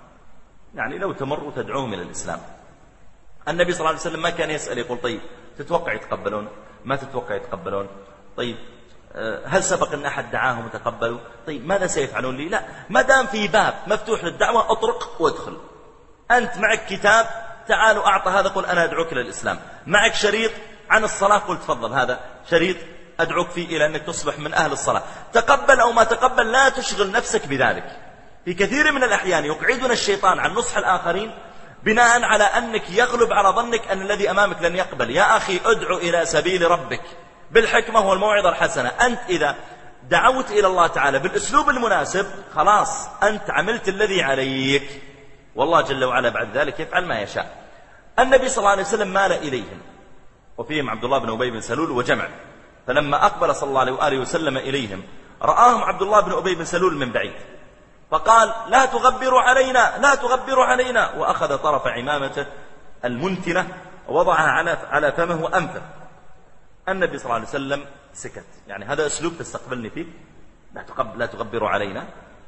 يعني لو تمروا تدعوهم إلى الإسلام. النبي صلى الله عليه وسلم ما كان يسأل يقول طيب تتوقع يتقبلون ما تتوقع يتقبلون، طيب هل سبق أن أحد دعاهم وتقبلوا، طيب ماذا سيفعلون لي؟ لا، ما دام في باب مفتوح للدعوة أطرق وادخل. أنت معك كتاب تعالوا أعطى هذا قل أنا أدعوك إلى الإسلام، معك شريط عن الصلاة قل تفضل هذا شريط أدعوك فيه إلى أنك تصبح من أهل الصلاة، تقبل أو ما تقبل لا تشغل نفسك بذلك. في كثير من الأحيان يقعدنا الشيطان عن نصح الآخرين بناء على أنك يغلب على ظنك أن الذي أمامك لن يقبل. يا أخي ادعو إلى سبيل ربك بالحكمة والموعظة الحسنة. أنت إذا دعوت إلى الله تعالى بالأسلوب المناسب خلاص أنت عملت الذي عليك، والله جل وعلا بعد ذلك يفعل ما يشاء. النبي صلى الله عليه وسلم مال إليهم وفيهم عبد الله بن أبي بن سلول وجمع، فلما أقبل صلى الله عليه وآله وسلم إليهم رآهم عبد الله بن أبي بن سلول من بعيد فقال لا تغبروا علينا لا تغبروا علينا، وأخذ طرف عمامته المنتنة ووضعها على على فمه وأنفه. النبي صلى الله عليه وسلم سكت، يعني هذا أسلوب تستقبلني فيه، لا تقبل لا تغبروا علينا.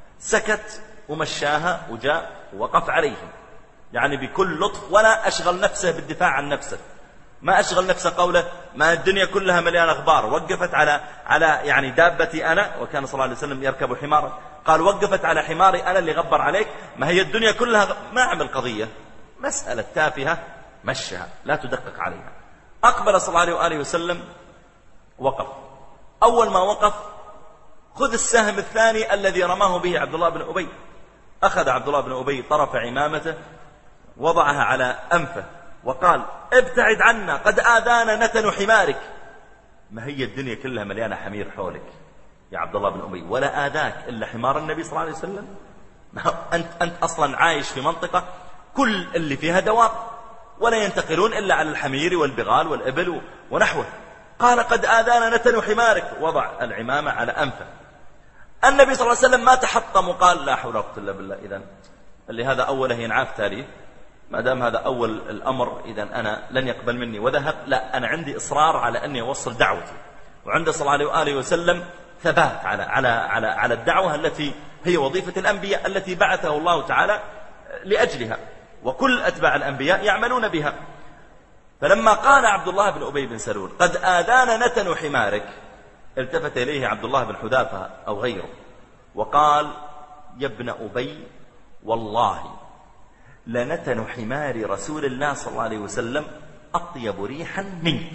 سكت ومشاها وجاء ووقف عليهم يعني بكل لطف، ولا أشغل نفسه بالدفاع عن نفسه، ما أشغل نفسه قوله ما الدنيا كلها مليانة أخبار، وقفت على على يعني دابتي أنا، وكان صلى الله عليه وسلم يركب حمارا، قال وقفت على حماري أنا اللي غبر عليك، ما هي الدنيا كلها، ما عمل قضية، مسألة تافهة مشها لا تدقق عليها. أقبل صلى الله عليه وآله وسلم وقف، أول ما وقف خذ السهم الثاني الذي رماه به عبد الله بن أبي، أخذ عبد الله بن أبي طرف عمامته وضعها على أنفه وقال ابتعد عنا قد آذانا نتن حمارك. ما هي الدنيا كلها مليانة حمير حولك يا عبد الله بن أبي، ولا آذاك إلا حمار النبي صلى الله عليه وسلم. أنت, أنت أصلا عايش في منطقة كل اللي فيها دواب ولا ينتقلون إلا على الحمير والبغال والإبل ونحوه. قال قد آذانا نتن حمارك، وضع العمامة على أنفه. النبي صلى الله عليه وسلم ما تحطم وقال لا حول ولا قوة إلا بالله، إذن اللي هذا أوله ينعاف تاليه، ما دام هذا أول الأمر إذن أنا لن يقبل مني وذهب. لا، أنا عندي إصرار على أني أوصل دعوتي، وعند صلى الله عليه وآله وسلم ثبات على على على على الدعوة التي هي وظيفة الأنبياء التي بعثه الله تعالى لأجلها، وكل أتباع الأنبياء يعملون بها. فلما قال عبد الله بن أبي بن سلول قد آذانا نتن حمارك، التفت إليه عبد الله بن حذافة أو غيره وقال يا ابن أبي والله لنتن حمار رسول الله صلى الله عليه وسلم أطيب ريحا منك.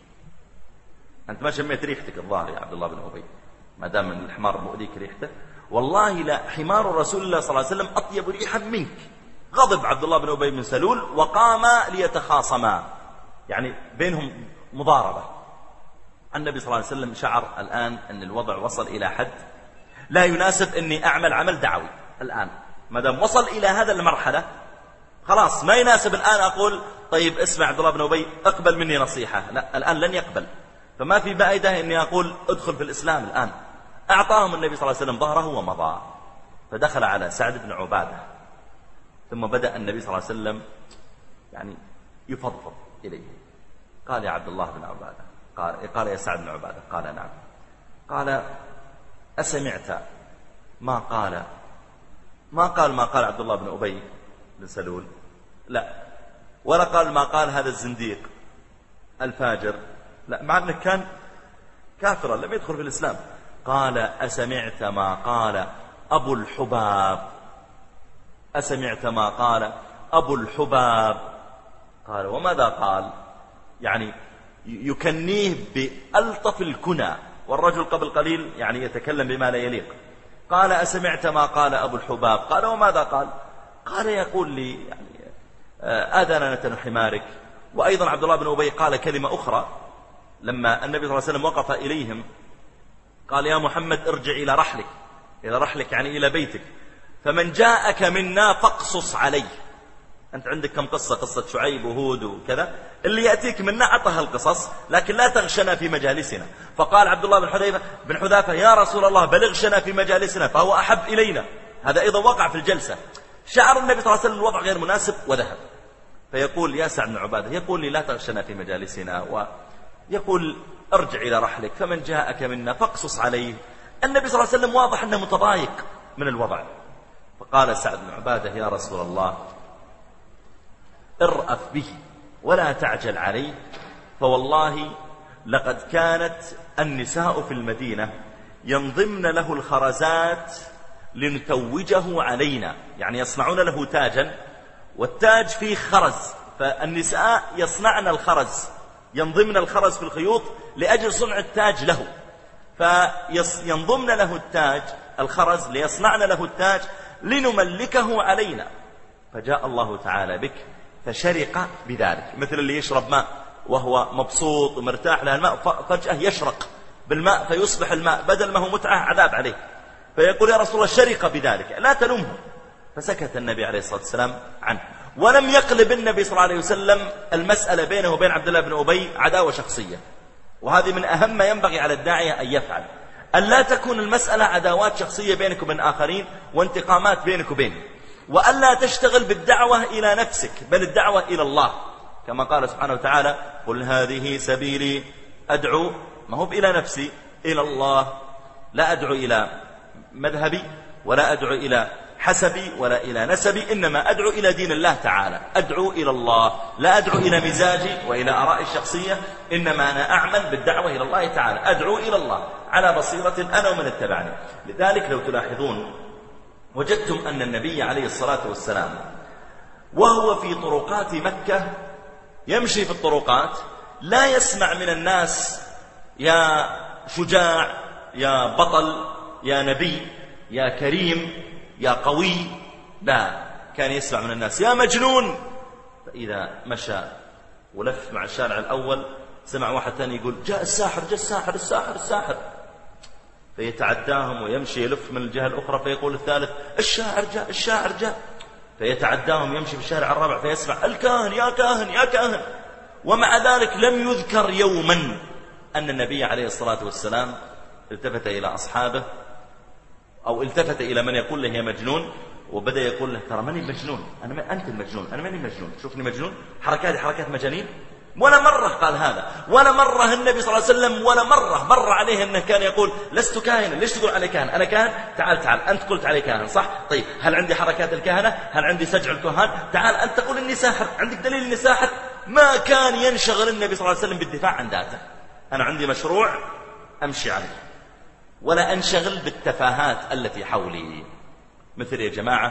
أنت ما شميت ريحتك الظاهر يا عبد الله بن أبي، ما دام الحمار مؤذيك ريحته، والله لا حمار رسول الله صلى الله عليه وسلم أطيب ريحا منك. غضب عبد الله بن أبي بن سلول وقاما ليتخاصما، يعني بينهم مضاربة. النبي صلى الله عليه وسلم شعر الآن أن الوضع وصل إلى حد لا يناسب أني أعمل عمل دعوي الآن، ما دام وصل إلى هذا المرحلة خلاص ما يناسب الآن أقول طيب اسمع عبد الله بن أبي اقبل مني نصيحة، لا الآن لن يقبل، فما في بائدة أني أقول ادخل في الإسلام الآن. أعطاهم النبي صلى الله عليه وسلم ظهره ومضى، فدخل على سعد بن عبادة، ثم بدأ النبي صلى الله عليه وسلم يعني يفضفض إليه. قال يا عبد الله بن عبادة، قال, قال يا سعد بن عبادة، قال نعم. قال أسمعت ما قال ما قال ما قال عبد الله بن أبي بن سلول؟ لا، ولا قال ما قال هذا الزنديق الفاجر، لا، مع أنه كان كافرا لم يدخل في الإسلام. قال أسمعت ما قال أبو الحباب؟ أسمعت ما قال أبو الحباب؟ قال وماذا قال؟ يعني يكنيه بألطف الكنى، والرجل قبل قليل يعني يتكلم بما لا يليق. قال أسمعت ما قال أبو الحباب؟ قال وماذا قال؟ قال يقول لي يعني آذانا نتن حمارك. وأيضا عبد الله بن أبي قال كلمة أخرى لما النبي صلى الله عليه وسلم وقف إليهم قال يا محمد ارجع إلى رحلك، إلى رحلك يعني إلى بيتك، فمن جاءك منا فاقصص عليه. أنت عندك كم قصة، قصة شعيب وهود وكذا، اللي يأتيك منا عطها القصص، لكن لا تغشنا في مجالسنا. فقال عبد الله بن حذيفة بن حذافة يا رسول الله بلغشنا في مجالسنا فهو أحب إلينا. هذا أيضا وقع في الجلسة، شعر النبي صلى الله عليه وسلم الوضع غير مناسب وذهب. فيقول يا سعد بن عبادة، يقول لي لا تغشنا في مجالسنا، ويقول ارجع إلى رحلك، فمن جاءك منا فاقصص عليه. النبي صلى الله عليه وسلم واضح أنه متضايق من الوضع. فقال سعد بن عبادة يا رسول الله ارأف به ولا تعجل عليه، فوالله لقد كانت النساء في المدينة ينضمن له الخرزات لنتوجه علينا، يعني يصنعون له تاجا، والتاج فيه خرز، فالنساء يصنعن الخرز، ينضمن الخرز في الخيوط لأجل صنع التاج له، فينضمن له التاج الخرز ليصنعن له التاج لنملكه علينا. فجاء الله تعالى بك فشرق بذلك، مثل اللي يشرب ماء وهو مبسوط ومرتاح له الماء، فجأة يشرق بالماء فيصبح الماء بدل ما هو متعة عذاب عليه. فيقول يا رسول الله شرق بذلك لا تلومه. فسكت النبي عليه الصلاة والسلام عنه، ولم يقلب النبي صلى الله عليه وسلم المسألة بينه وبين عبد الله بن أبي عداوة شخصية. وهذه من أهم ما ينبغي على الداعية أن يفعل، أن لا تكون المسألة عداوات شخصية بينك وبين آخرين وانتقامات بينك وبينه، وألا تشتغل بالدعوة إلى نفسك بل الدعوة إلى الله، كما قال سبحانه وتعالى قل هذه سبيلي أدعو، ما هو إلى نفسي، إلى الله. لا أدعو إلى مذهبي ولا أدعو إلى حسبي ولا إلى نسبي، إنما أدعو إلى دين الله تعالى، أدعو إلى الله، لا أدعو إلى مزاجي وإلى آرائي الشخصية، إنما أنا أعمل بالدعوة إلى الله تعالى، أدعو إلى الله على بصيرة أنا ومن اتبعني. لذلك لو تلاحظون وجدتم أن النبي عليه الصلاة والسلام وهو في طرقات مكة يمشي في الطرقات لا يسمع من الناس يا شجاع يا بطل يا نبي يا كريم يا قوي، لا، كان يسمع من الناس يا مجنون. فإذا مشى ولف مع الشارع الأول سمع واحد ثاني يقول جاء الساحر جاء الساحر الساحر الساحر، فيتعداهم ويمشي يلف من الجهة الأخرى، فيقول الثالث الشاعر جاء الشاعر جاء، فيتعداهم يمشي في الشارع الرابع فيسمع الكاهن يا كاهن يا كاهن. ومع ذلك لم يذكر يوما أن النبي عليه الصلاة والسلام التفت إلى أصحابه أو التفت إلى من يقول له يا مجنون وبدأ يقول له ترى ماني مجنون، أنا ما أنت المجنون، أنا ماني مجنون، شوفني مجنون، حركاتي حركات مجانين. ولا مرة قال هذا، ولا مرة النبي صلى الله عليه وسلم ولا مرة مر عليه أنه كان يقول لست كاهنا، ليش تقول علي كاهن؟ أنا كاهن، تعال تعال أنت قلت علي كاهن صح؟ طيب هل عندي حركات الكهنة؟ هل عندي سجع الكهان؟ تعال أنت تقول إني ساحر، عندك دليل إني ساحر؟ ما كان ينشغل النبي صلى الله عليه وسلم بالدفاع عن ذاته، أنا عندي مشروع أمشي عليه، ولا أنشغل بالتفاهات التي حولي. مثل يا جماعة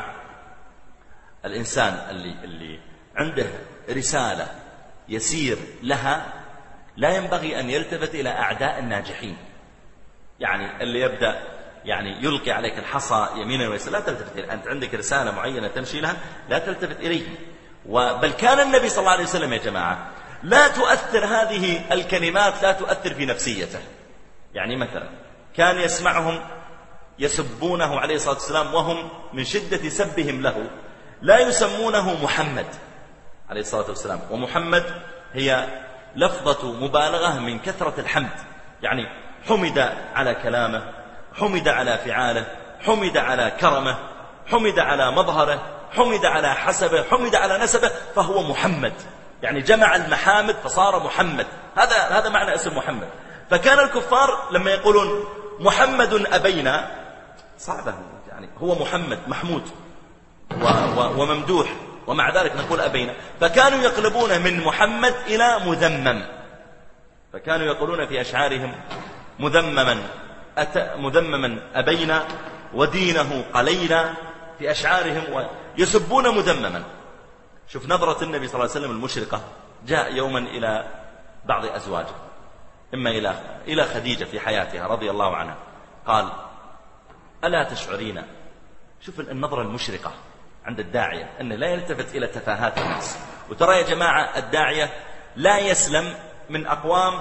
الإنسان اللي, اللي عنده رسالة يسير لها لا ينبغي أن يلتفت إلى أعداء الناجحين. يعني اللي يبدأ يعني يلقي عليك الحصى يمينا ويسارا لا تلتفت إليه، أنت عندك رسالة معينة تمشي لها لا تلتفت إليه. بل كان النبي صلى الله عليه وسلم يا جماعة لا تؤثر هذه الكلمات لا تؤثر في نفسيته. يعني مثلا كان يسمعهم يسبونه عليه الصلاة والسلام وهم من شدة سبهم له لا يسمونه محمد عليه الصلاة والسلام، ومحمد هي لفظة مبالغة من كثرة الحمد، يعني حمد على كلامه، حمد على فعاله، حمد على كرمه، حمد على مظهره، حمد على حسبه، حمد على نسبه، فهو محمد، يعني جمع المحامد فصار محمد. هذا هذا معنى اسم محمد. فكان الكفار لما يقولون محمد أبينا صعبة، يعني هو محمد محمود و و وممدوح، ومع ذلك نقول أبينا، فكانوا يقلبون من محمد إلى مذمم، فكانوا يقولون في أشعارهم مذمما أت مذمما أبينا ودينه قلينا في أشعارهم، ويسبون مذمما. شوف نظرة النبي صلى الله عليه وسلم المشرقة. جاء يوما إلى بعض أزواجه، إما إلى إلى خديجة في حياتها رضي الله عنها، قال ألا تشعرين، شوف النظرة المشرقة عند الداعية أنه لا يلتفت إلى تفاهات الناس. وترى يا جماعة الداعية لا يسلم من أقوام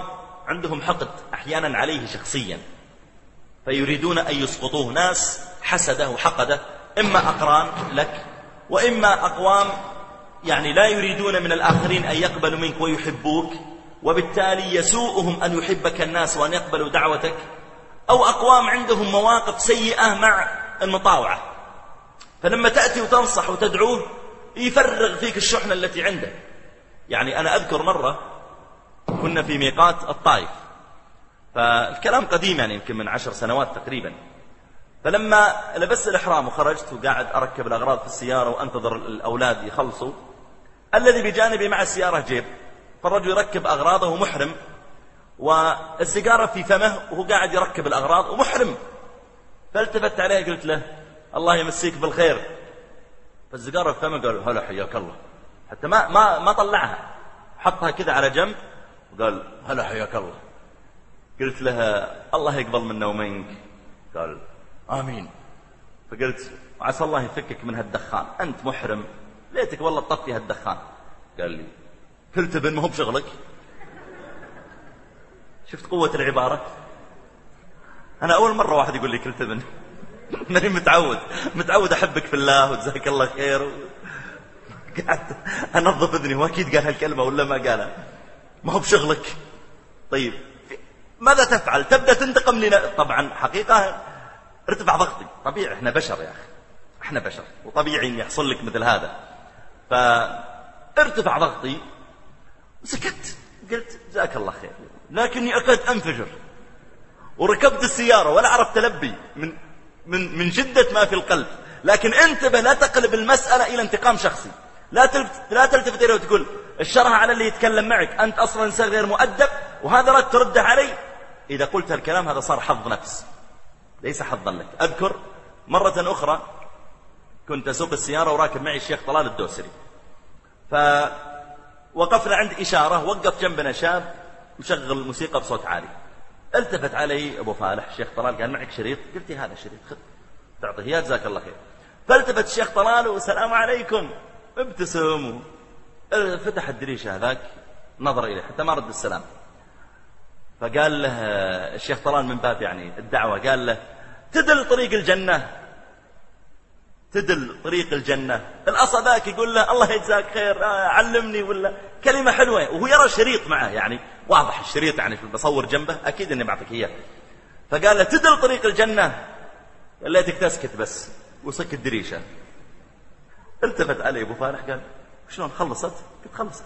عندهم حقد أحيانا عليه شخصيا، فيريدون أن يسقطوه. ناس حسده وحقده، إما أقران لك وإما أقوام يعني لا يريدون من الآخرين أن يقبلوا منك ويحبوك، وبالتالي يسوءهم أن يحبك الناس وأن يقبلوا دعوتك، أو أقوام عندهم مواقف سيئة مع المطاوعة، فلما تأتي وتنصح وتدعوه يفرغ فيك الشحنة التي عنده. يعني أنا أذكر مرة كنا في ميقات الطائف، فالكلام قديم يعني يمكن من عشر سنوات تقريبا، فلما لبست الإحرام وخرجت وقاعد أركب الأغراض في السيارة وأنتظر الأولاد يخلصوا، الذي بجانبي مع السيارة جيب، فالرجل يركب أغراضه ومحرم، والسيجارة في فمه وهو قاعد يركب الأغراض ومحرم. فالتفت عليه قلت له الله يمسيك بالخير، فالسيجارة في فمه قال هلا حياك الله، حتى ما ما ما طلعها، حطها كذا على جنب وقال هلا حياك الله. قلت له الله يقبل منا ومنك. قال آمين. فقلت عسى الله يفكك من هالدخان، أنت محرم، ليتك والله تطفي هالدخان. قال لي كلت ابن ما هو بشغلك. شفت قوة العبارة؟ أنا أول مرة واحد يقول لي كلت ابن. أنا متعود متعود أحبك في الله وجزاك الله خير، قعدت أنظف ابني وأكيد قال هالكلمة ولا ما قالها، ما هو بشغلك. طيب ماذا تفعل؟ تبدأ تنتقم لنا. طبعا حقيقة ارتفع ضغطي، طبيعي احنا بشر يا أخي، احنا بشر وطبيعي ان يحصل لك مثل هذا. فارتفع ضغطي وسكت، قلت جزاك الله خير، لكني أكاد أنفجر، وركبت السيارة ولا عرفت تلبي من من من شدة ما في القلب. لكن انتبه، لا تقلب المسألة إلى انتقام شخصي، لا تلفت لا تلتفت إليه وتقول الشرها على اللي يتكلم معك، أنت أصلا إنسان غير مؤدب وهذا رد ترده علي. إذا قلت الكلام هذا صار حظ نفس ليس حظا لك. أذكر مرة أخرى كنت أسوق السيارة وراكب معي الشيخ طلال الدوسري، فوقفنا عند إشارة، وقف جنبنا شاب مشغل موسيقى بصوت عالي. التفت علي أبو فالح الشيخ طلال قال معك شريط؟ قلت هذا شريط، خذ تعطيه يا جزاك الله خير. فالتفت الشيخ طلال والسلام عليكم، ابتسم، فتح الدريشة هذاك نظر إليه حتى ما رد السلام. فقال له الشيخ طلال من باب يعني الدعوة، قال له تدل طريق الجنة، تدل طريق الجنة. الأصل ذاك يقول له الله يجزاك خير علمني، ولا كلمة حلوة، وهو يرى شريط معه يعني واضح الشريط يعني بصور جنبه أكيد إني بعطيك إياه. فقال له تدل طريق الجنة، قال ليتك تسكت بس، وسكت الدريشة. التفت علي أبو فالح قال شلون خلصت؟ قلت خلصت.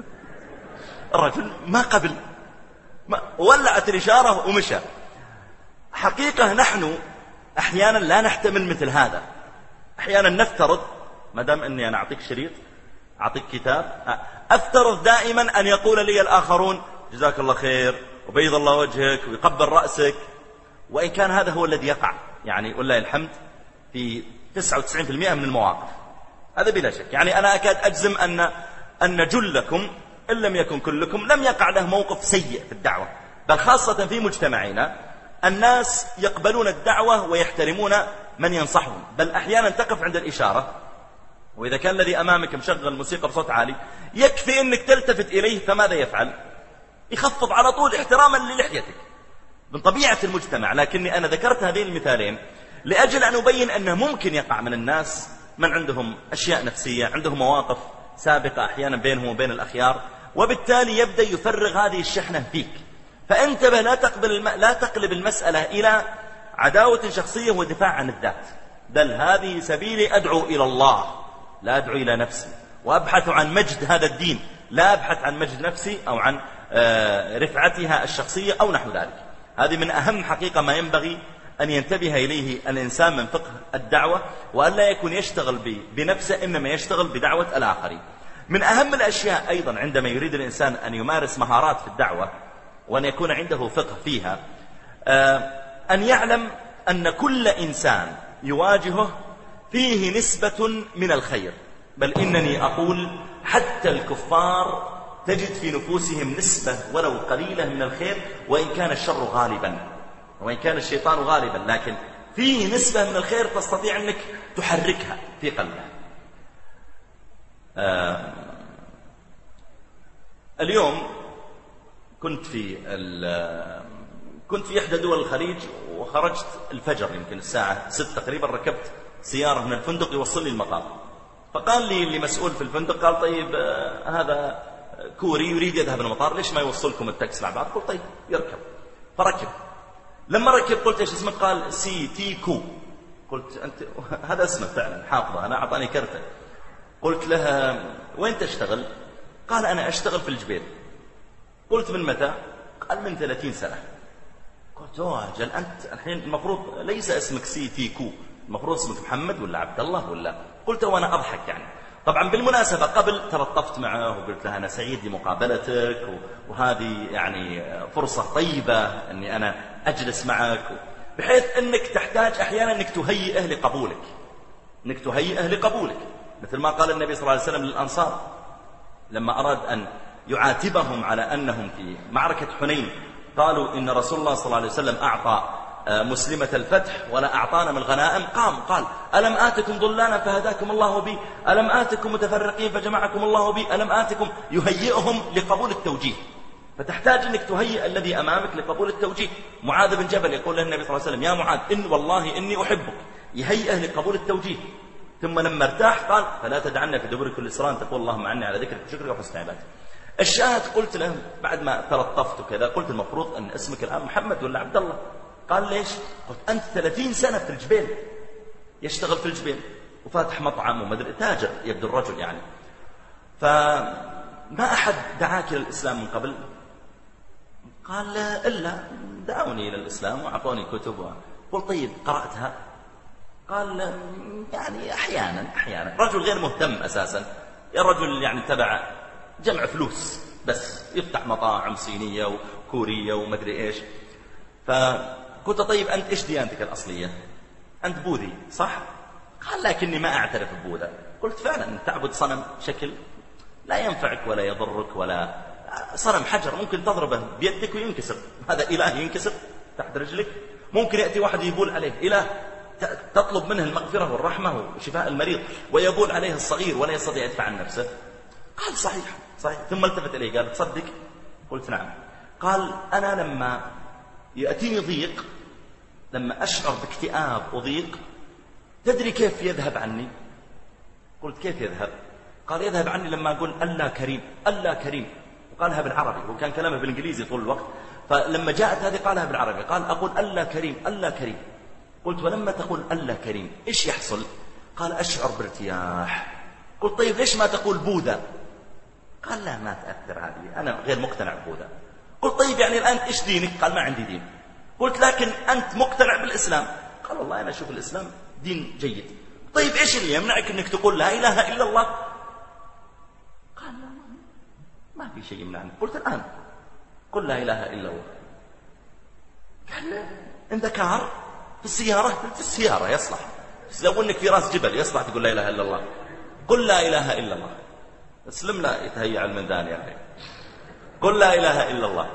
الرجل ما قبل، ما ولعت الإشارة ومشى. حقيقة نحن أحيانا لا نحتمل مثل هذا، أحيانا نفترض ما دام أني أنا أعطيك شريط أعطيك كتاب، أفترض دائما أن يقول لي الآخرون جزاك الله خير وبيض الله وجهك ويقبل رأسك، وإن كان هذا هو الذي يقع يعني والله الحمد في تسعة وتسعين بالمئة من المواقف، هذا بلا شك. يعني أنا أكاد أجزم أن أن جلكم إن لم يكن كلكم لم يقع له موقف سيء في الدعوة، بل خاصة في مجتمعنا الناس يقبلون الدعوة ويحترمون من ينصحهم، بل أحيانا تقف عند الإشارة، وإذا كان الذي أمامك مشغل موسيقى بصوت عالي يكفي أنك تلتفت إليه، فماذا يفعل؟ يخفض على طول احتراما للحيتك من طبيعة المجتمع. لكني أنا ذكرت هذين المثالين لأجل أن أبين أنه ممكن يقع من الناس من عندهم أشياء نفسية، عندهم مواقف سابقة أحيانا بينهم وبين الأخيار، وبالتالي يبدأ يفرغ هذه الشحنة فيك. فانتبه، لا تقبل الم... لا تقلب المسألة إلى عداوة شخصية ودفاع عن الذات، بل هذه سبيلي أدعو إلى الله، لا أدعو إلى نفسي، وأبحث عن مجد هذا الدين، لا أبحث عن مجد نفسي أو عن رفعتها الشخصية أو نحو ذلك. هذه من أهم حقيقة ما ينبغي أن ينتبه إليه الإنسان من فقه الدعوة، وأن لا يكون يشتغل بنفسه إنما يشتغل بدعوة الآخرين. من أهم الأشياء أيضا عندما يريد الإنسان أن يمارس مهارات في الدعوة وأن يكون عنده فقه فيها، أن يعلم أن كل إنسان يواجهه فيه نسبة من الخير، بل إنني أقول حتى الكفار تجد في نفوسهم نسبة ولو قليلة من الخير، وإن كان الشر غالبا وإن كان الشيطان غالبا، لكن فيه نسبة من الخير تستطيع أنك تحركها في قلبه. آه اليوم كنت في كنت في إحدى دول الخليج، وخرجت الفجر يمكن الساعة ست تقريبا، ركبت سيارة من الفندق يوصل لي المطار. فقال لي اللي مسؤول في الفندق، قال طيب آه هذا كوري يريد يذهب المطار، ليش ما يوصلكم التاكسي مع بعض؟ قلت طيب يركب. فركب. لما ركب قلت ايش اسمك؟ قال سي تي كو. قلت أنت هذا اسمه فعلا حافظه، أنا أعطاني كرته. قلت لها وين تشتغل؟ قال أنا أشتغل في الجبيل. قلت من متى؟ قال من ثلاثين سنة. قلت اوه أجل أنت الحين المفروض ليس اسمك سي تي كو، المفروض اسمك محمد ولا عبد الله ولا. قلت وأنا أضحك يعني. طبعا بالمناسبة قبل تلطفت معه وقلت له أنا سعيد بمقابلتك، وهذه يعني فرصة طيبة أني أنا أجلس معك، بحيث أنك تحتاج أحيانا أنك تهيئه لقبولك، أنك تهيئه لقبولك، مثل ما قال النبي صلى الله عليه وسلم للأنصار لما أراد أن يعاتبهم على أنهم في معركة حنين قالوا إن رسول الله صلى الله عليه وسلم أعطى مسلمة الفتح ولا أعطانا من الغنائم. قام قال ألم آتكم ضلانا فهداكم الله بي، ألم آتكم متفرقين فجمعكم الله بي، ألم آتكم، يهيئهم لقبول التوجيه. فتحتاج أنك تهيئ الذي أمامك لقبول التوجيه. معاذ بن جبل يقول للنبي صلى الله عليه وسلم يا معاذ إن والله إني أحبك، يهيئه لقبول التوجيه. ثم لما ارتاح قال فلا تدعنا في دبر كل صلاة تقول اللهم عني على ذكرك وشكرك وحسن عبادتك. الشاهد قلت له بعد ما تلطفت وكذا، قلت المفروض أن اسمك الآن محمد ولا عبد الله؟ قال ليش؟ قلت أنت ثلاثين سنة في الجبيل، يشتغل في الجبيل وفاتح مطعم ومدري، تاجر يبدو الرجل يعني. فما أحد دعاك إلى الإسلام من قبل؟ قال إلا دعوني إلى الإسلام وعطوني كتب. قلت طيب قرأتها؟ قال يعني أحيانا أحيانا. رجل غير مهتم أساسا، يا رجل يعني تبع جمع فلوس بس، يفتح مطاعم صينية وكورية ومدري إيش. فقلت طيب أنت إيش ديانتك الأصلية؟ أنت بوذي صح؟ قال لكني ما أعترف ببوذا. قلت فعلا تعبد صنم شكل لا ينفعك ولا يضرك، ولا صنم حجر ممكن تضربه بيدك وينكسر، هذا إله ينكسر تحت رجلك. ممكن يأتي واحد يقول عليه إله تطلب منه المغفرة والرحمة وشفاء المريض، ويقول عليه الصغير ولا يستطيع يدفع عن نفسه. قال صحيح صحيح. ثم التفت إليه قال تصدق؟ قلت نعم. قال أنا لما يأتيني ضيق، لما أشعر باكتئاب وضيق، تدري كيف يذهب عني؟ قلت كيف يذهب؟ قال يذهب عني لما أقول الله كريم الله كريم، وقالها بالعربي وكان كلامه بالإنجليزي طول الوقت. فلما جاءت هذه قالها بالعربي، قال أقول الله كريم الله كريم. قلت ولما تقول الله كريم إيش يحصل؟ قال أشعر بارتياح. قلت طيب ليش ما تقول بوذا؟ قال لا ما تأثر هذه، أنا غير مقتنع ببوذا. قلت طيب يعني الآن إيش دينك؟ قال ما عندي دين. قلت لكن أنت مقتنع بالإسلام؟ قال والله أنا أشوف الإسلام دين جيد. طيب إيش اللي يمنعك أنك تقول لا إله إلا الله؟ قال لا ما في شيء يمنعني. قلت الآن قل لا إله إلا الله. قال إن ذكر في السيارة؟ في السيارة يصلح، لو أنك في راس جبل يصلح تقول لا إله إلا الله. قل لا إله إلا الله. اسلم لا يتهيأ المندان يا أخي. قل لا إله إلا الله.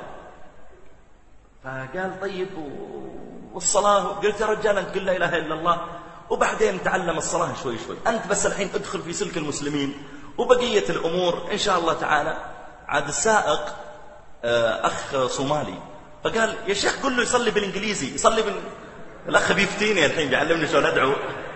فقال طيب والصلاة؟ قلت يا رجال أنت قل لا إله إلا الله وبعدين تعلم الصلاة شوي شوي، أنت بس الحين ادخل في سلك المسلمين وبقية الأمور إن شاء الله تعالى. عاد السائق أخ صومالي، فقال يا شيخ قل له يصلي بالإنجليزي، يصلي بال... الأخ بيفتيني الحين بيعلمني شلون أدعو.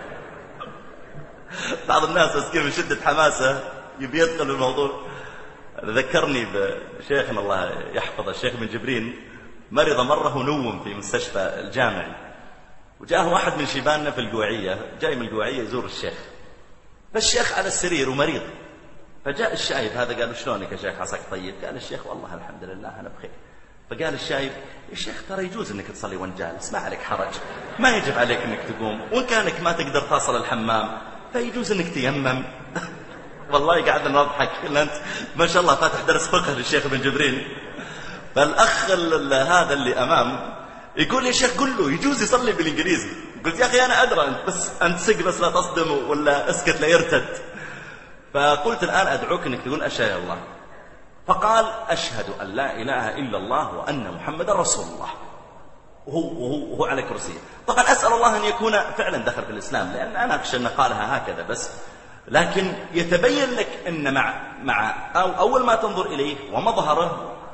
بعض الناس مسكين من شدة حماسه يبي يدخل الموضوع. ذكرني بشيخنا الله يحفظه الشيخ بن جبرين، مرض مرة ونوم في مستشفى الجامعي، وجاءه واحد من شيباننا في القوعية، جاي من القوعية يزور الشيخ، فالشيخ على السرير ومريض. فجاء الشايب هذا قال شلونك يا شيخ عساك طيب؟ قال الشيخ والله الحمد لله أنا بخير. فقال الشايب يا شيخ ترى يجوز انك تصلي وانت جالس، ما عليك حرج، ما يجب عليك انك تقوم، وان كانك ما تقدر تصل الحمام فيجوز انك تيمم. والله قاعد نضحك، انت ما شاء الله فاتح درس فقه للشيخ بن جبرين. فالاخ هذا اللي امام يقول يا شيخ قل له يجوز يصلي بالانجليزي. قلت يا اخي انا ادرى انت بس انت سق بس لا تصدم ولا اسكت لا يرتد. فقلت الان ادعوك انك تقول اشهد الله. فقال أشهد أن لا إله إلا الله وأن محمد رسول الله، وهو, وهو, وهو على كرسيه. طبعا أسأل الله أن يكون فعلا دخل في الإسلام، لأن أنا أخشى أن قالها هكذا بس، لكن يتبين لك أن مع, مع أو أول ما تنظر إليه ومظهره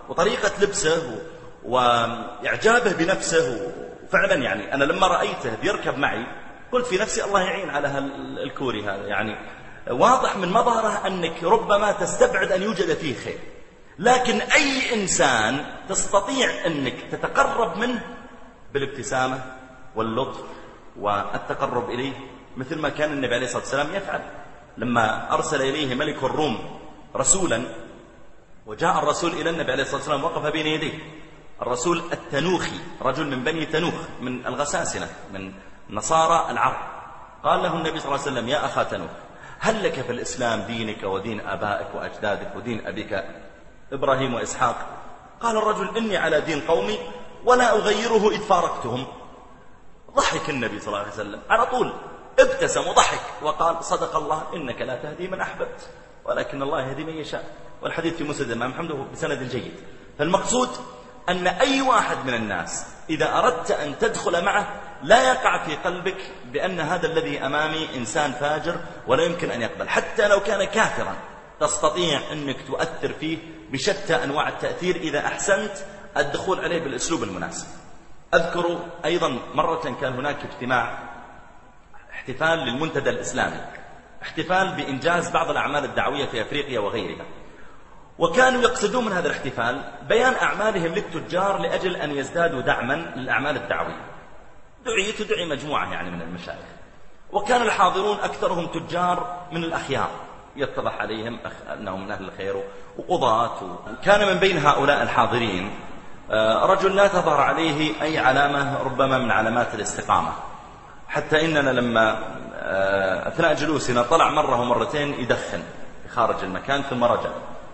وطريقة لبسه وإعجابه بنفسه. وفعلا يعني أنا لما رأيته بيركب معي قلت في نفسي الله يعين على الكوري هذا، يعني واضح من مظهره أنك ربما تستبعد أن يوجد فيه خير، لكن أي إنسان تستطيع أنك تتقرب منه بالابتسامة واللطف والتقرب إليه، مثل ما كان النبي عليه الصلاة والسلام يفعل لما أرسل إليه ملك الروم رسولا، وجاء الرسول إلى النبي عليه الصلاة والسلام وقف بين يديه. الرسول التنوخي رجل من بني تنوخ من الغساسنة من نصارى العرب. قال له النبي صلى الله عليه وسلم: يا أخا تنوخ، هل لك في الإسلام دينك ودين أبائك وأجدادك ودين أبيك إبراهيم وإسحاق؟ قال الرجل: إني على دين قومي ولا أغيره إذ فارقتهم. ضحك النبي صلى الله عليه وسلم على طول، ابتسم وضحك وقال: صدق الله، إنك لا تهدي من أحببت ولكن الله يهدي من يشاء. والحديث في مسند الإمام أحمد بسند جيد. فالمقصود أن أي واحد من الناس إذا أردت أن تدخل معه لا يقع في قلبك بأن هذا الذي أمامي إنسان فاجر ولا يمكن أن يقبل، حتى لو كان كافرا تستطيع أنك تؤثر فيه بشتى أنواع التأثير إذا أحسنت الدخول عليه بالأسلوب المناسب. أذكر أيضا مرة كان هناك اجتماع احتفال للمنتدى الإسلامي، احتفال بإنجاز بعض الأعمال الدعوية في أفريقيا وغيرها، وكانوا يقصدون من هذا الاحتفال بيان أعمالهم للتجار لأجل أن يزدادوا دعما للأعمال الدعوية. دعيت ودعي مجموعة يعني من المشايخ، وكان الحاضرون أكثرهم تجار من الأخيار يتضح عليهم أنهم من أهل الخير وقضاة. كان من بين هؤلاء الحاضرين رجل لا تظهر عليه أي علامة ربما من علامات الاستقامة، حتى إننا لما أثناء جلوسنا طلع مرة ومرتين يدخن خارج المكان ثم رجع.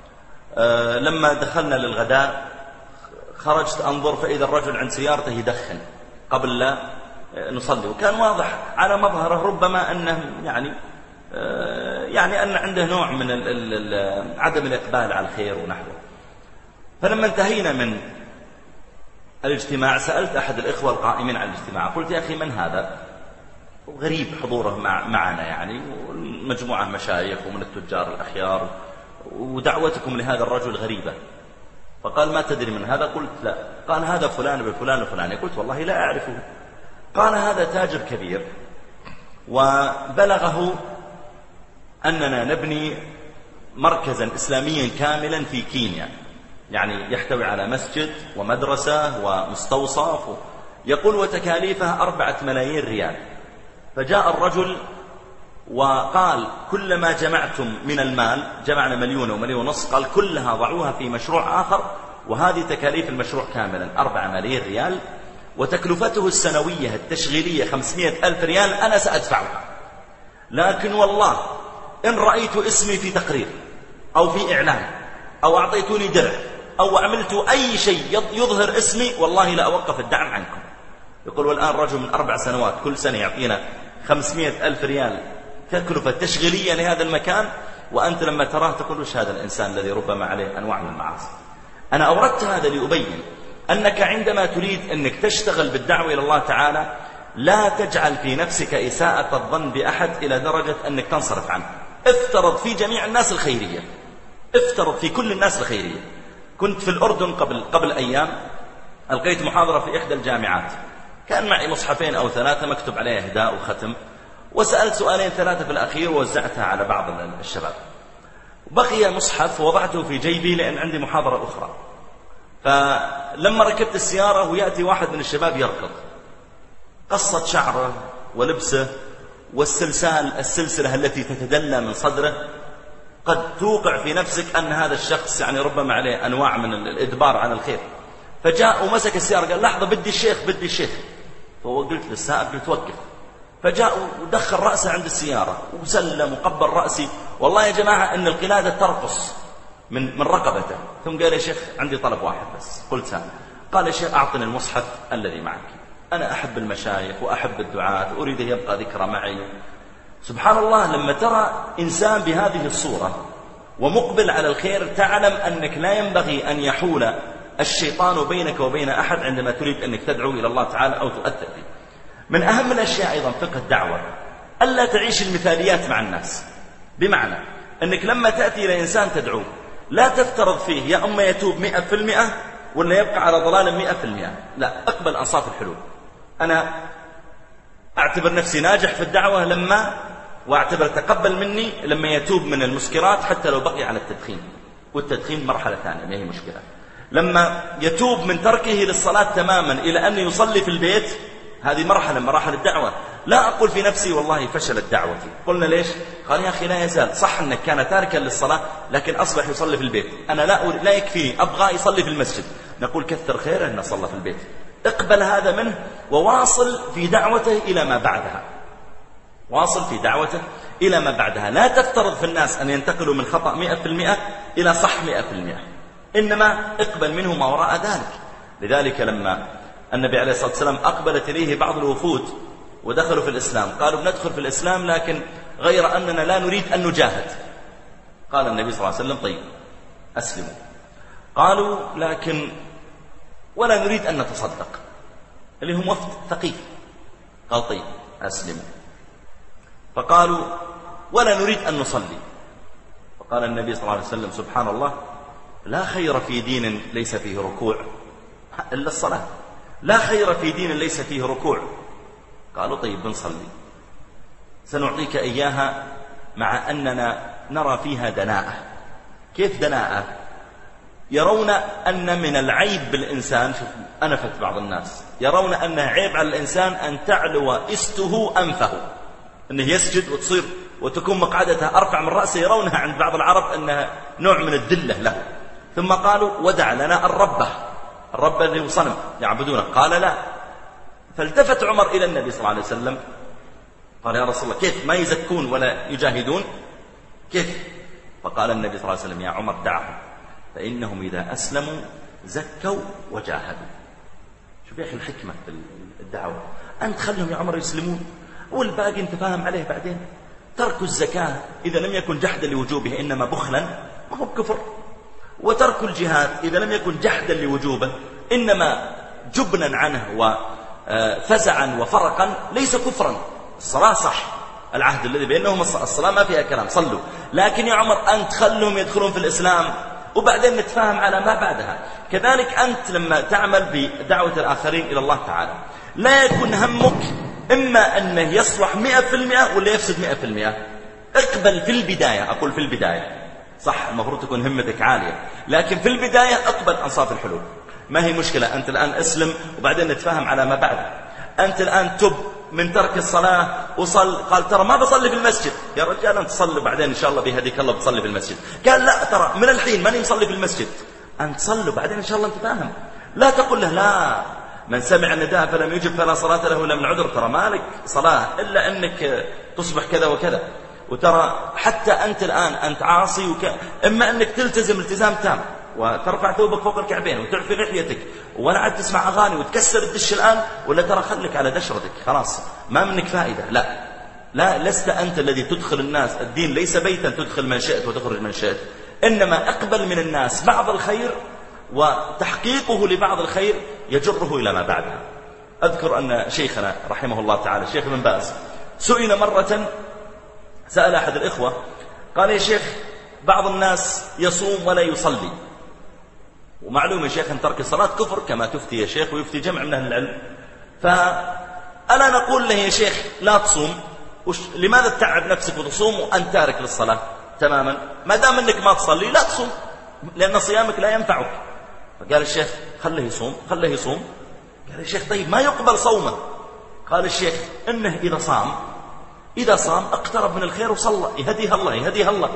لما دخلنا للغداء خرجت أنظر فإذا الرجل عند سيارته يدخن قبل لا نصلي، وكان واضح على مظهره ربما أنه يعني يعني أن عنده نوع من عدم الإقبال على الخير ونحوه. فلما انتهينا من الاجتماع سألت أحد الإخوة القائمين على الاجتماع، قلت: يا أخي من هذا؟ غريب حضوره مع معنا يعني، مجموعة مشايخ ومن التجار الأخيار، ودعوتكم لهذا الرجل غريبة. فقال: ما تدري من هذا؟ قلت: لا. قال: هذا فلان بفلان الفلاني. قلت: والله لا أعرفه. قال: هذا تاجر كبير وبلغه أننا نبني مركزا إسلاميا كاملا في كينيا، يعني يحتوي على مسجد ومدرسة ومستوصف، يقول وتكاليفها أربعة ملايين ريال. فجاء الرجل وقال: كلما جمعتم من المال، جمعنا مليون ومليون ونصف، قال: كلها ضعوها في مشروع آخر، وهذه تكاليف المشروع كاملا أربعة ملايين ريال، وتكلفته السنوية التشغيلية خمسمائة ألف ريال، أنا سأدفعها، لكن والله إن رأيت اسمي في تقرير أو في إعلان أو أعطيتوني درع أو عملت أي شيء يظهر اسمي والله لا أوقف الدعم عنكم. يقول: والآن رجل من أربع سنوات كل سنة يعطينا خمسمائة ألف ريال تكلفة تشغيلية لهذا المكان، وأنت لما تراه تقول: وش هذا الإنسان الذي ربما عليه أنواع من المعاصي. أنا أوردت هذا لأبين أنك عندما تريد أنك تشتغل بالدعوة إلى الله تعالى لا تجعل في نفسك إساءة الظن بأحد إلى درجة أنك تنصرف عنه. افترض في جميع الناس الخيرية، افترض في كل الناس الخيرية. كنت في الأردن قبل, قبل أيام، ألقيت محاضرة في إحدى الجامعات، كان معي مصحفين أو ثلاثة مكتوب عليه إهداء وختم، وسألت سؤالين ثلاثة في الأخير ووزعتها على بعض الشباب. بقي مصحف وضعته في جيبي لأن عندي محاضرة أخرى. فلما ركبت السيارة ويأتي واحد من الشباب يركض، قصة شعره ولبسه والسلسال السلسلة التي تتدلى من صدره قد توقع في نفسك أن هذا الشخص يعني ربما عليه أنواع من الإدبار عن الخير. فجاء ومسك السيارة قال: لحظة، بدي الشيخ بدي الشيخ. فقلت للسائق: قلت وقف. فجاء ودخل رأسه عند السيارة وسلم وقبل رأسي. والله يا جماعة أن القلادة ترقص من من رقبته. ثم قال: يا شيخ عندي طلب واحد بس. قلت: سامع. قال: يا شيخ أعطني المصحف الذي معك، أنا أحب المشايخ وأحب الدعاة، أريد يبقى ذكرى معي. سبحان الله، لما ترى إنسان بهذه الصورة ومقبل على الخير تعلم أنك لا ينبغي أن يحول الشيطان بينك وبين أحد عندما تريد أنك تدعو إلى الله تعالى أو تؤثر فيه. من أهم الأشياء أيضا فقه الدعوة ألا تعيش المثاليات مع الناس، بمعنى أنك لما تأتي إلى إنسان تدعوه لا تفترض فيه يا أما يتوب مئة في المئة ولا يبقى على ضلال مئة في المئة، لا، اقبل أنصاف الحلول. أنا أعتبر نفسي ناجح في الدعوة لما وأعتبر تقبل مني لما يتوب من المسكرات حتى لو بقي على التدخين، والتدخين مرحلة ثانية ما هي مشكلة. لما يتوب من تركه للصلاة تماما إلى أن يصلي في البيت، هذه مرحلة من مراحل الدعوة. لا أقول في نفسي والله فشلت دعوتي. قلنا ليش؟ قال يا أخي لا يزال، صح أنك كان تاركا للصلاة لكن أصبح يصلي في البيت. أنا لا لا يكفيني، أبغى يصلي في المسجد. نقول كثر خيره أنه صلى في البيت، اقبل هذا منه وواصل في دعوته إلى ما بعدها، واصل في دعوته إلى ما بعدها. لا تفترض في الناس أن ينتقلوا من خطأ مئة في المئة إلى صح مئة في المئة، إنما اقبل منه ما وراء ذلك. لذلك لما النبي عليه الصلاة والسلام أقبلت إليه بعض الوفود ودخلوا في الإسلام، قالوا بندخل في الإسلام لكن غير أننا لا نريد أن نجاهد. قال النبي صلى الله عليه وسلم طيب أسلموا. قالوا لكن ولا نريد أن نتصدق، اللي هم وفد ثقيف. قال طيب أسلموا. فقالوا ولا نريد أن نصلي. فقال النبي صلى الله عليه وسلم سبحان الله، لا خير في دين ليس فيه ركوع إلا الصلاة، لا خير في دين ليس فيه ركوع. قالوا طيب بنصلي، سنعطيك إياها مع أننا نرى فيها دناءة. كيف دناءة؟ يرون أن من العيب بالإنسان، شوف أنفت بعض الناس، يرون أنه عيب على الإنسان أن تعلو إسته أنفه، أنه يسجد وتصير وتكون مقعدته أرفع من رأسه، يرونها عند بعض العرب أنها نوع من الذلة له. ثم قالوا ودع لنا الربة، الرب الذي هو صنم يعبدونه. قال لا. فالتفت عمر إلى النبي صلى الله عليه وسلم قال يا رسول الله كيف ما يزكون ولا يجاهدون كيف؟ فقال النبي صلى الله عليه وسلم يا عمر دعهم فإنهم إذا أسلموا زكوا وجاهدوا. شوف يا أخي الحكمة في الدعوة، أنت خلهم يا عمر يسلمون والباقي انت فاهم عليه بعدين. ترك الزكاة إذا لم يكن جحدا لوجوبه إنما بخلا ما هو كفر، وترك الجهاد إذا لم يكن جحدا لوجوبه إنما جبنا عنه وفزعا وفرقا ليس كفرا. الصلاة صح، العهد الذي بينهم الصلاة ما فيها كلام، صلوا. لكن يا عمر أنت خلهم يدخلون في الإسلام وبعدين نتفاهم على ما بعدها. كذلك أنت لما تعمل بدعوة الآخرين إلى الله تعالى لا يكون همك إما أنه يصلح مئة في المئة ولا يفسد مئة في المئة. اقبل في البداية، أقول في البداية صح، المفروض تكون همتك عالية، لكن في البداية اقبل أنصاف الحلول. ما هي مشكلة، أنت الآن اسلم وبعدين نتفاهم على ما بعدها. أنت الآن تب من ترك الصلاة وصل، قال ترى ما بصلي في المسجد. يا رجال أنت تصلي بعدين إن شاء الله بيهديك الله بتصلي في المسجد. قال لا ترى من الحين ماني مصلي في المسجد. أنت صلوا بعدين إن شاء الله أنت فاهم. لا تقول له لا من سمع النداء فلم يجب فلا صلاة له إلا من عذر، ترى مالك صلاة إلا أنك تصبح كذا وكذا. وترى حتى أنت الآن أنت عاصي وك... إما أنك تلتزم التزام تام وترفع ثوبك فوق الكعبين وتعفي لحيتك ولا عاد تسمع أغاني وتكسر الدش الآن، ولا ترى خلك على دشرتك خلاص ما منك فائدة. لا لا لست أنت الذي تدخل الناس، الدين ليس بيتا تدخل من شئت وتخرج من شئت، إنما أقبل من الناس بعض الخير وتحقيقه لبعض الخير يجره إلى ما بعدها. أذكر أن شيخنا رحمه الله تعالى الشيخ ابن باز سئل مرة، سأل أحد الإخوة قال يا شيخ بعض الناس يصوم ولا يصلي، ومعلوم يا شيخ أن ترك الصلاة كفر كما تفتي يا شيخ ويفتي جمع من أهل العلم، فألا نقول له يا شيخ لا تصوم، وش لماذا تتعب نفسك وتصوم وأنت تارك للصلاة تماما؟ ما دام أنك ما تصلي لا تصوم لأن صيامك لا ينفعك. فقال الشيخ خله يصوم خله يصوم. قال الشيخ طيب ما يقبل صومه. قال الشيخ إنه إذا صام إذا صام اقترب من الخير وصلى، يهديها الله يهديها الله.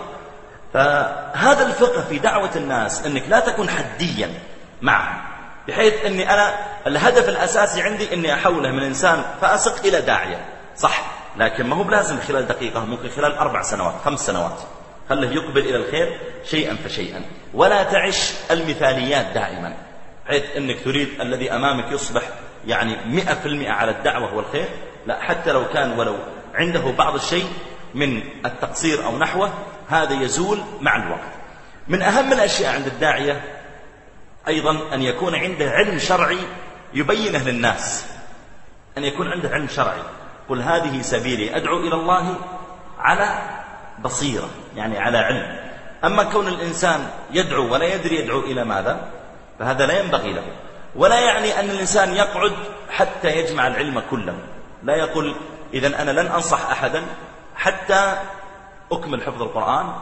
فهذا الفقه في دعوة الناس أنك لا تكون حديا معهم، بحيث أني أنا الهدف الأساسي عندي أني أحوله من إنسان فاسق إلى داعية صح، لكن ما هو بلازم خلال دقيقة، ممكن خلال أربع سنوات خمس سنوات. خله يقبل إلى الخير شيئا فشيئا، ولا تعيش المثاليات دائما بحيث أنك تريد الذي أمامك يصبح يعني مئة في المئة على الدعوة والخير. لا، حتى لو كان ولو عنده بعض الشيء من التقصير أو نحوه هذا يزول مع الوقت. من أهم الأشياء عند الداعية أيضا أن يكون عنده علم شرعي يبينه للناس، أن يكون عنده علم شرعي. قل هذه سبيلي أدعو إلى الله على بصيرة، يعني على علم. أما كون الإنسان يدعو ولا يدري يدعو إلى ماذا فهذا لا ينبغي له، ولا يعني أن الإنسان يقعد حتى يجمع العلم كله. لا يقول إذن أنا لن أنصح أحدا حتى أكمل حفظ القرآن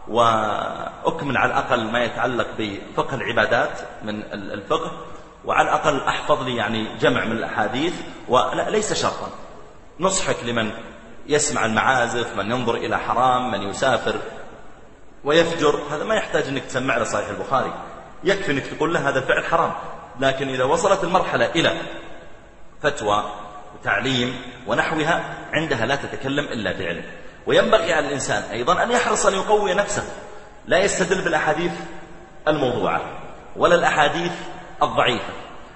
وأكمل على الأقل ما يتعلق بفقه العبادات من الفقه، وعلى الأقل أحفظ لي يعني جمع من الأحاديث. ولا ليس شرطا. نصحك لمن يسمع المعازف، من ينظر إلى حرام، من يسافر ويفجر، هذا ما يحتاج أنك تسمع له صحيح البخاري، يكفي أنك تقول له هذا الفعل حرام. لكن إذا وصلت المرحلة إلى فتوى وتعليم ونحوها عندها لا تتكلم إلا بعلم. وينبغي على الإنسان أيضا أن يحرص أن يقوي نفسه، لا يستدل بالأحاديث الموضوعة ولا الأحاديث الضعيفة،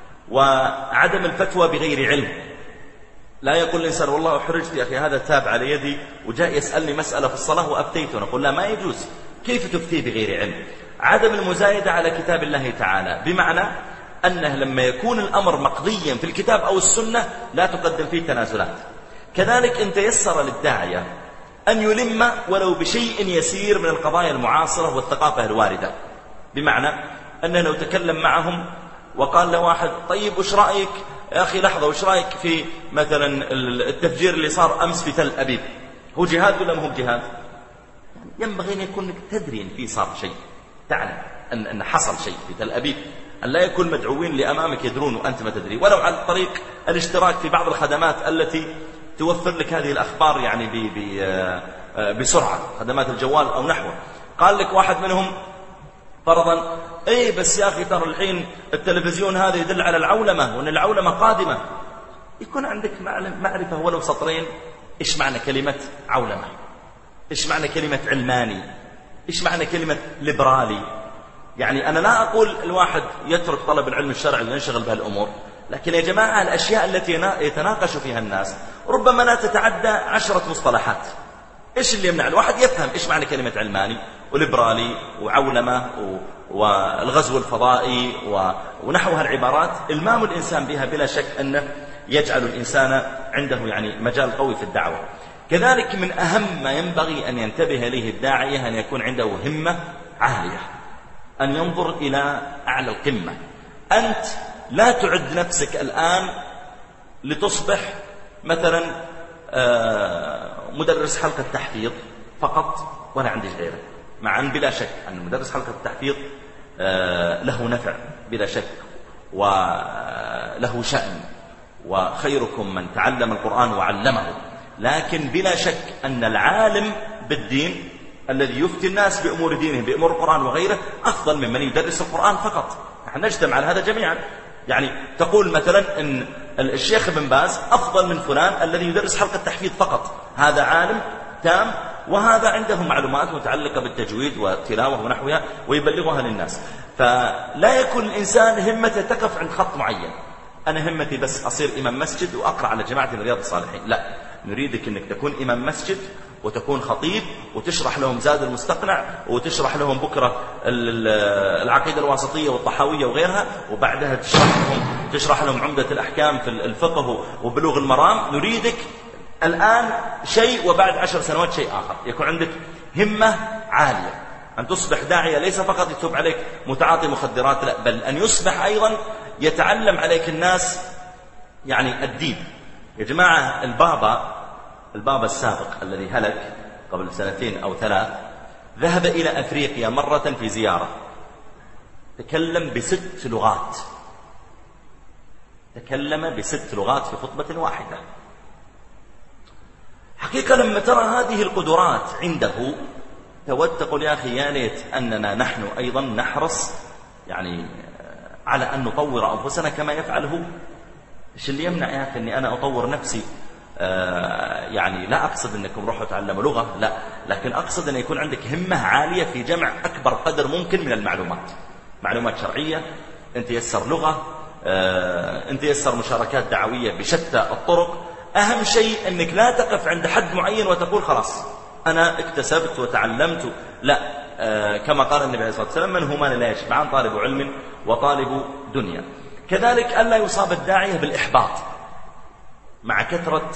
وعدم الفتوى بغير علم. لا يقول الإنسان والله أحرجت يا أخي هذا تاب على يدي وجاء يسألني مسألة في الصلاة وأفتيت، ونقول لا، ما يجوز. كيف تفتي بغير علم؟ عدم المزايدة على كتاب الله تعالى، بمعنى أنه لما يكون الأمر مقضيا في الكتاب أو السنة لا تقدم فيه تنازلات. كذلك إن تيسر للداعية أن يلم ولو بشيء يسير من القضايا المعاصرة والثقافة الواردة، بمعنى أنه لو تكلم معهم وقال له واحد طيب وش رأيك يا أخي لحظة، وش رأيك في مثلا التفجير اللي صار أمس في تل أبيب، هو جهاد ولا ما هو جهاد؟ ينبغي أن يكون تدري أن في صار شيء، تعلم أن أن حصل شيء في تل أبيب، أن لا يكون مدعوين لأمامك يدرون وأنت ما تدري، ولو عن طريق الاشتراك في بعض الخدمات التي توفر لك هذه الأخبار يعني ب ب بسرعة، خدمات الجوال أو نحوه. قال لك واحد منهم فرضا اي بس يا أخي ترى الحين التلفزيون هذا يدل على العولمة وأن العولمة قادمة، يكون عندك معرفة ولو سطرين إيش معنى كلمة عولمة، إيش معنى كلمة علماني، إيش معنى كلمة ليبرالي. يعني أنا لا أقول الواحد يترك طلب العلم الشرعي وينشغل بهالأمور، لكن يا جماعة الأشياء التي يتناقش فيها الناس ربما لا تتعدى عشرة مصطلحات. إيش اللي يمنع الواحد يفهم إيش معنى كلمة علماني وليبرالي وعولمة والغزو الفضائي ونحوها العبارات؟ المام الإنسان بها بلا شك أنه يجعل الإنسان عنده يعني مجال قوي في الدعوة. كذلك من أهم ما ينبغي أن ينتبه إليه الداعية أن يكون عنده همة عالية، أن ينظر إلى أعلى القمة. أنت لا تعد نفسك الآن لتصبح مثلا مدرس حلقة تحفيظ فقط ولا عندي غيره، مع أن بلا شك أن مدرس حلقة التحفيظ له نفع بلا شك وله شأن، وخيركم من تعلم القرآن وعلمه. لكن بلا شك أن العالم بالدين الذي يفتي الناس بأمور دينهم بأمور القرآن وغيره أفضل ممن يدرس القرآن فقط. نحن نجتمع على هذا جميعا. يعني تقول مثلا أن الشيخ ابن باز أفضل من فلان الذي يدرس حلقة تحفيظ فقط، هذا عالم تام وهذا عنده معلومات متعلقة بالتجويد والتلاوة ونحوها ويبلغها للناس. فلا يكون الإنسان همته تقف عند خط معين، أنا همتي بس أصير إمام مسجد وأقرأ على جماعة رياض الصالحين. لا، نريدك أنك تكون إمام مسجد وتكون خطيب وتشرح لهم زاد المستقنع وتشرح لهم بكرة العقيدة الواسطية والطحاوية وغيرها، وبعدها تشرح لهم تشرح لهم عمدة الأحكام في الفقه وبلوغ المرام. نريدك الآن شيء وبعد عشر سنوات شيء آخر. يكون عندك همة عالية، أن تصبح داعية ليس فقط يتوب عليك متعاطي مخدرات، لا، بل أن يصبح أيضا يتعلم عليك الناس يعني الدين. يا جماعة البابا البابا السابق الذي هلك قبل سنتين أو ثلاث ذهب إلى أفريقيا مرة في زيارة، تكلم بست لغات، تكلم بست لغات في خطبة واحدة. حقيقة لما ترى هذه القدرات عنده تود تقول يا أخي يا ليت أننا نحن أيضا نحرص يعني على أن نطور أنفسنا كما يفعله. إيش اللي يمنع يا أخي أني أنا أطور نفسي؟ آه يعني لا أقصد أنكم روحوا تعلموا لغة، لا، لكن أقصد أن يكون عندك همة عالية في جمع أكبر قدر ممكن من المعلومات، معلومات شرعية، أنت يسر لغة، آه أنت يسر مشاركات دعوية بشتى الطرق. أهم شيء أنك لا تقف عند حد معين وتقول خلاص أنا اكتسبت وتعلمت، لا، آه كما قال النبي عليه الصلاة والسلام من هما لا يشبعان، طالب علم وطالب دنيا. كذلك ألا يصاب الداعية بالإحباط مع كثرة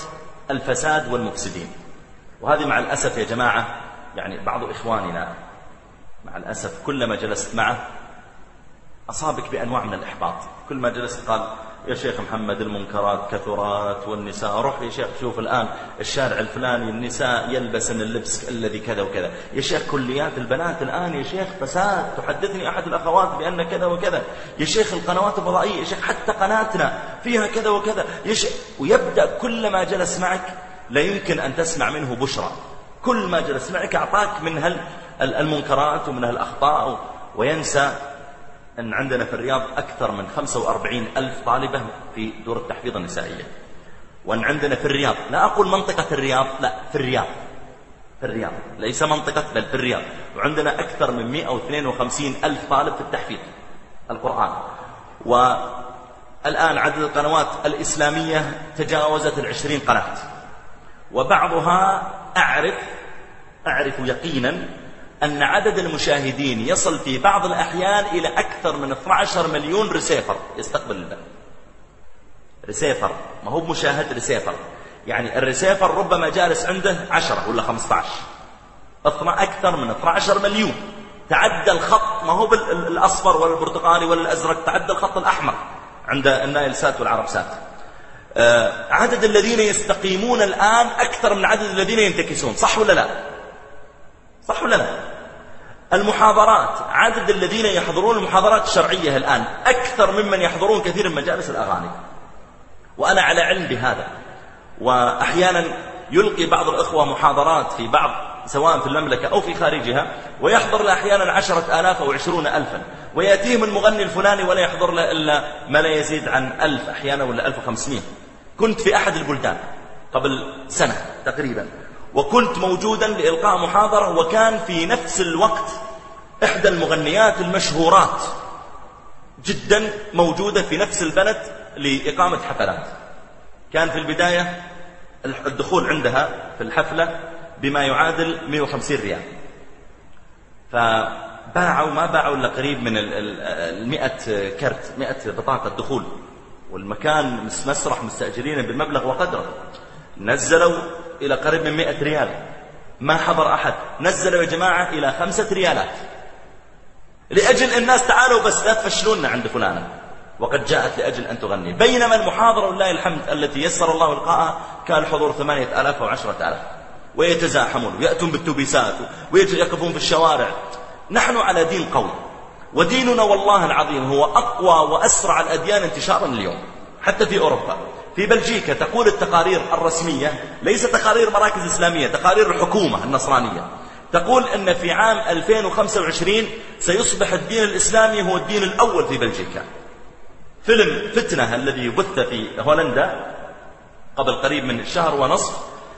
الفساد والمفسدين. وهذه مع الأسف يا جماعة يعني بعض إخواننا مع الأسف كلما جلست معه أصابك بأنواع من الإحباط. كل ما جلست قال يا شيخ محمد المنكرات كثرات والنساء، روح يا شيخ شوف الآن الشارع الفلاني النساء يلبسن اللبس الذي كذا وكذا، يا شيخ كليات البنات الآن يا شيخ فساد، تحدثني أحد الأخوات بأن كذا وكذا، يا شيخ القنوات الفضائية يا شيخ حتى قناتنا فيها كذا وكذا يا شيخ. ويبدأ كلما جلس معك لا يمكن أن تسمع منه بشرى، كل ما جلس معك أعطاك من المنكرات ومن الأخطاء، وينسى أن عندنا في الرياض أكثر من خمسة وأربعين ألف طالبة في دور التحفيظ النسائية، وأن عندنا في الرياض، لا أقول منطقة الرياض، لا في الرياض، في الرياض ليس منطقة بل في الرياض، وعندنا أكثر من مئة واثنين وخمسين ألف طالب في التحفيظ القرآن. والآن عدد القنوات الإسلامية تجاوزت العشرين قناة، وبعضها أعرف أعرف يقينا أن عدد المشاهدين يصل في بعض الأحيان إلى أكثر من اثني عشر مليون ريسيفر يستقبل البث. ريسيفر ما هو مشاهد، ريسيفر يعني الريسيفر ربما جالس عنده عشرة ولا خمسة عشر، أكثر من اثني عشر مليون، تعدى الخط، ما هو بالأصفر ولا البرتقالي ولا الأزرق، تعدى الخط الأحمر عند النايل سات والعرب سات. آه عدد الذين يستقيمون الآن أكثر من عدد الذين ينتكسون، صح ولا لا؟ صح ولا لا؟ المحاضرات، عدد الذين يحضرون المحاضرات الشرعية الآن أكثر ممن يحضرون كثير من مجالس الأغاني، وأنا على علم بهذا. وأحيانا يلقي بعض الأخوة محاضرات في بعض سواء في المملكة أو في خارجها، ويحضر له أحيانا عشرة آلاف أو عشرون ألفا، ويأتيهم المغني الفلاني ولا يحضر له إلا ما لا يزيد عن ألف أحيانا ولا ألف وخمسمائة. كنت في أحد البلدان قبل سنة تقريبا، وكنت موجودا لإلقاء محاضرة، وكان في نفس الوقت إحدى المغنيات المشهورات جدا موجودة في نفس البلد لإقامة حفلات. كان في البداية الدخول عندها في الحفلة بما يعادل مئة وخمسين ريال، فباعوا ما باعوا إلا قريب من المئة كرت، مئة بطاقة دخول، والمكان مسرح مستأجرين بالمبلغ وقدره. نزلوا إلى قريب من مئة ريال، ما حضر أحد. نزلوا يا جماعة إلى خمسة ريالات لأجل الناس تعالوا بس لا تفشلونا عند فلانة، وقد جاءت لأجل أن تغني. بينما المحاضرة والله الحمد التي يسر الله إلقاءها كان الحضور ثمانية آلاف أو عشرة آلاف، ويتزاحمون ويأتون بالتوبيسات ويقفون في الشوارع. نحن على دين قوي، وديننا والله العظيم هو أقوى وأسرع الأديان انتشارا اليوم حتى في أوروبا. في بلجيكا تقول التقارير الرسمية، ليس تقارير مراكز إسلامية، تقارير الحكومة النصرانية، تقول أن في عام ألفين وخمسة وعشرين سيصبح الدين الإسلامي هو الدين الأول في بلجيكا. فيلم فتنة الذي بث في هولندا قبل قريب من شهر ونصف،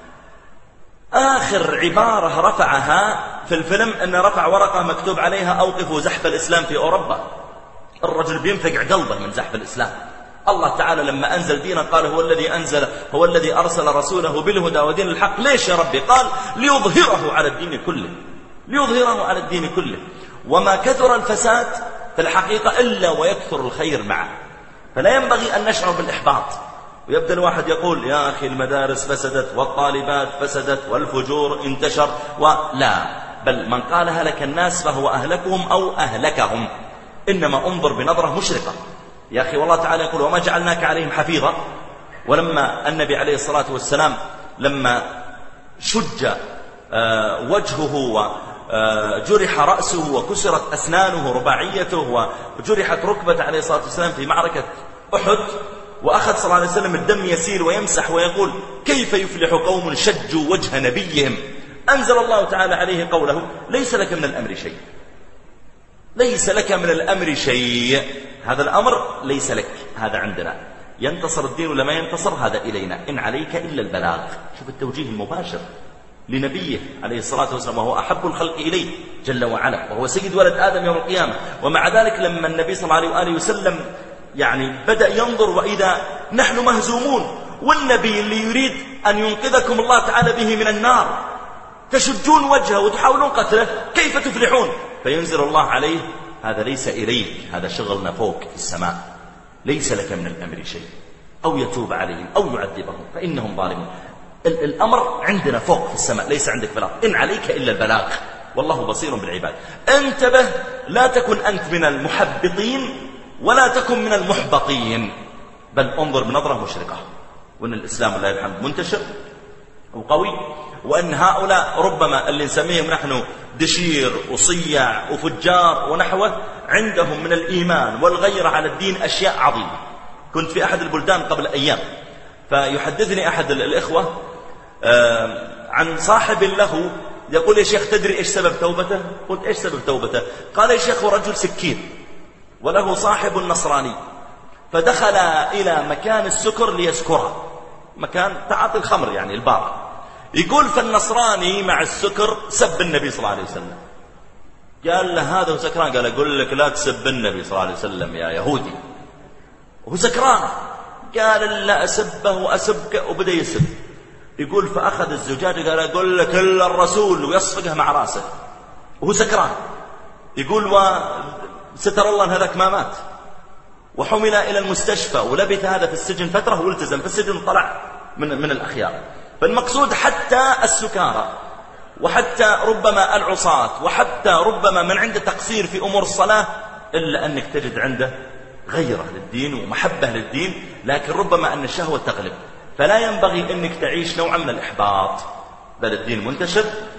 آخر عبارة رفعها في الفيلم أن رفع ورقة مكتوب عليها أوقفوا زحف الإسلام في أوروبا. الرجل بينفقع قلبه من زحف الإسلام. الله تعالى لما أنزل دينا قال هو الذي أنزل هو الذي أرسل رسوله بالهدى ودين الحق. ليش يا ربي؟ قال ليظهره على الدين كله، ليظهره على الدين كله. وما كثر الفساد في الحقيقة إلا ويكثر الخير معه، فلا ينبغي أن نشعر بالإحباط. ويبدأ الواحد يقول يا أخي المدارس فسدت والطالبات فسدت والفجور انتشر، ولا بل من قال هلك الناس فهو أهلكهم أو أهلكهم. إنما انظر بنظرة مشرقة. يا أخي والله تعالى يقول وما جعلناك عليهم حفيظا. ولما النبي عليه الصلاة والسلام لما شج وجهه وجرح رأسه وكسرت أسنانه رباعيته وجرحت ركبة عليه الصلاة والسلام في معركة أحد، وأخذ صلى الله عليه وسلم الدم يسيل ويمسح ويقول كيف يفلح قوم شجوا وجه نبيهم، أنزل الله تعالى عليه قوله ليس لك من الأمر شيء، ليس لك من الأمر شيء. هذا الأمر ليس لك، هذا عندنا. ينتصر الدين ولا ما ينتصر هذا إلينا، إن عليك إلا البلاغ. شوف التوجيه المباشر لنبيه عليه الصلاة والسلام، وهو أحب الخلق إليه جل وعلا، وهو سيد ولد آدم يوم القيامة. ومع ذلك لما النبي صلى الله عليه وآله وسلم يعني بدأ ينظر وإذا نحن مهزومون، والنبي اللي يريد أن ينقذكم الله تعالى به من النار تشجون وجهه وتحاولون قتله، كيف تفلحون؟ فينزل الله عليه هذا ليس إليك، هذا شغلنا فوق في السماء، ليس لك من الأمر شيء، أو يتوب عليهم أو يعذبهم فإنهم ظالمون. الأمر عندنا فوق في السماء، ليس عندك بلاغ، إن عليك إلا البلاغ. والله بصير بالعباد. انتبه، لا تكن أنت من المحبطين ولا تكن من المحبطين، بل انظر بنظرة مشرقة، وأن الإسلام لله الحمد منتشر وقوي، وأن هؤلاء ربما اللي نسميهم نحن دشير وصيع وفجار ونحوه عندهم من الإيمان والغيرة على الدين أشياء عظيمة. كنت في أحد البلدان قبل أيام، فيحدثني أحد الإخوة عن صاحب له يقول: يا شيخ تدري إيش سبب توبته؟ قلت: إيش سبب توبته؟ قال: يا شيخ رجل سكين وله صاحب نصراني، فدخل إلى مكان السكر ليسكره، مكان تعاطي الخمر يعني البار. يقول: فالنصراني مع السكر سب النبي صلى الله عليه وسلم. قال له: هذا هو سكران. قال: أقول لك لا تسب النبي صلى الله عليه وسلم يا يهودي، وهو سكران. قال: لا أسبه وأسبك، وبدأ يسب. يقول: فأخذ الزجاجة قال: أقول لك إلا الرسول، ويصفقها مع راسه وهو سكران. يقول: وستر الله أن هذاك ما مات، وحمل إلى المستشفى، ولبث هذا في السجن فترة، والتزم في السجن وطلع من, من الأخيار. فالمقصود حتى السكارى، وحتى ربما العصاة، وحتى ربما من عنده تقصير في أمور الصلاة، إلا أنك تجد عنده غيرة للدين ومحبة للدين، لكن ربما أن الشهوة تغلب. فلا ينبغي أنك تعيش نوعا من الإحباط، بل الدين منتشر،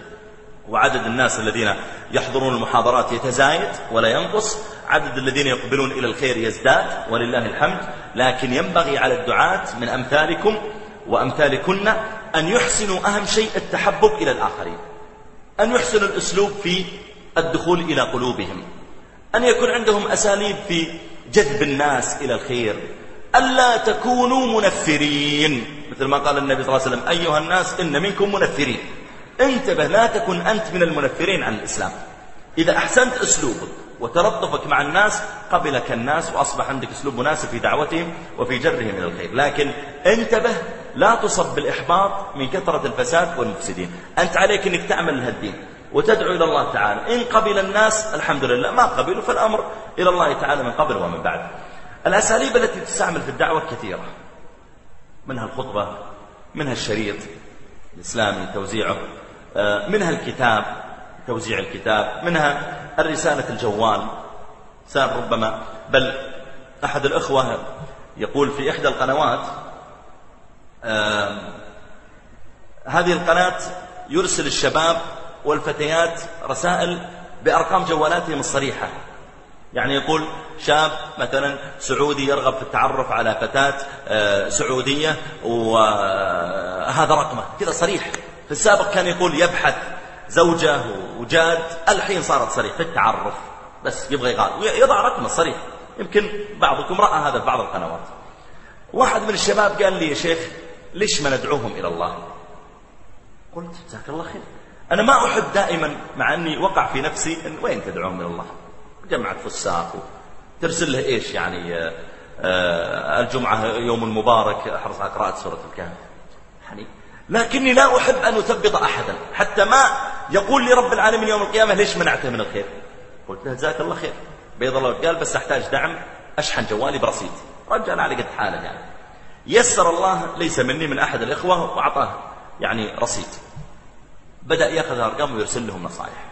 وعدد الناس الذين يحضرون المحاضرات يتزايد ولا ينقص، عدد الذين يقبلون إلى الخير يزداد ولله الحمد. لكن ينبغي على الدعاة من أمثالكم وأمثالكن أن يحسنوا أهم شيء التحبب إلى الآخرين، أن يحسنوا الأسلوب في الدخول إلى قلوبهم، أن يكون عندهم أساليب في جذب الناس إلى الخير، ألا تكونوا منفرين، مثل ما قال النبي صلى الله عليه وسلم: أيها الناس إن منكم منفرين. انتبه، لا تكن أنت من المنفرين عن الإسلام. إذا أحسنت أسلوبك وتلطفك مع الناس قبلك الناس، وأصبح عندك أسلوب مناسب في دعوتهم وفي جرهم إلى الخير. لكن انتبه، لا تصب بالإحباط من كثرة الفساد والمفسدين. أنت عليك أنك تعمل لهالدين وتدعو إلى الله تعالى. إن قبل الناس الحمد لله، ما قبلوا فالأمر إلى الله تعالى من قبل ومن بعد. الأساليب التي تستعمل في الدعوة كثيرة، منها الخطبة، منها الشريط الإسلامي توزيعه، منها الكتاب توزيع الكتاب، منها الرسالة الجوال سار ربما. بل أحد الأخوة يقول في إحدى القنوات، آه هذه القناة يرسل الشباب والفتيات رسائل بأرقام جوالاتهم الصريحة. يعني يقول شاب مثلا سعودي يرغب في التعرف على فتاة آه سعودية، وهذا رقمه كذا صريح. في السابق كان يقول يبحث زوجة وجاد، الحين صارت صريح في التعرف، بس يبغى يغال يضع رقمه صريح. يمكن بعضكم رأى هذا في بعض القنوات. واحد من الشباب قال لي: يا شيخ ليش ما ندعوهم إلى الله؟ قلت: جزاك الله خير. أنا ما أحب دائما، مع أني وقع في نفسي أن وين تدعوهم إلى الله؟ جمعت فساق ترسل له إيش يعني آآ آآ الجمعة يوم مبارك أحرص على قراءة سورة الكهف يعني. لكني لا أحب أن أثبط أحدا، حتى ما يقول لي رب العالمين يوم القيامة ليش منعته من الخير. قلت له: جزاك الله خير، بيض الله. قال: بس أحتاج دعم، أشحن جوالي برصيد. رجل على قد حاله يعني. يسر الله، ليس مني، من أحد الإخوة، وأعطاه يعني رصيد. بدأ يأخذ أرقام ويرسل لهم نصائح.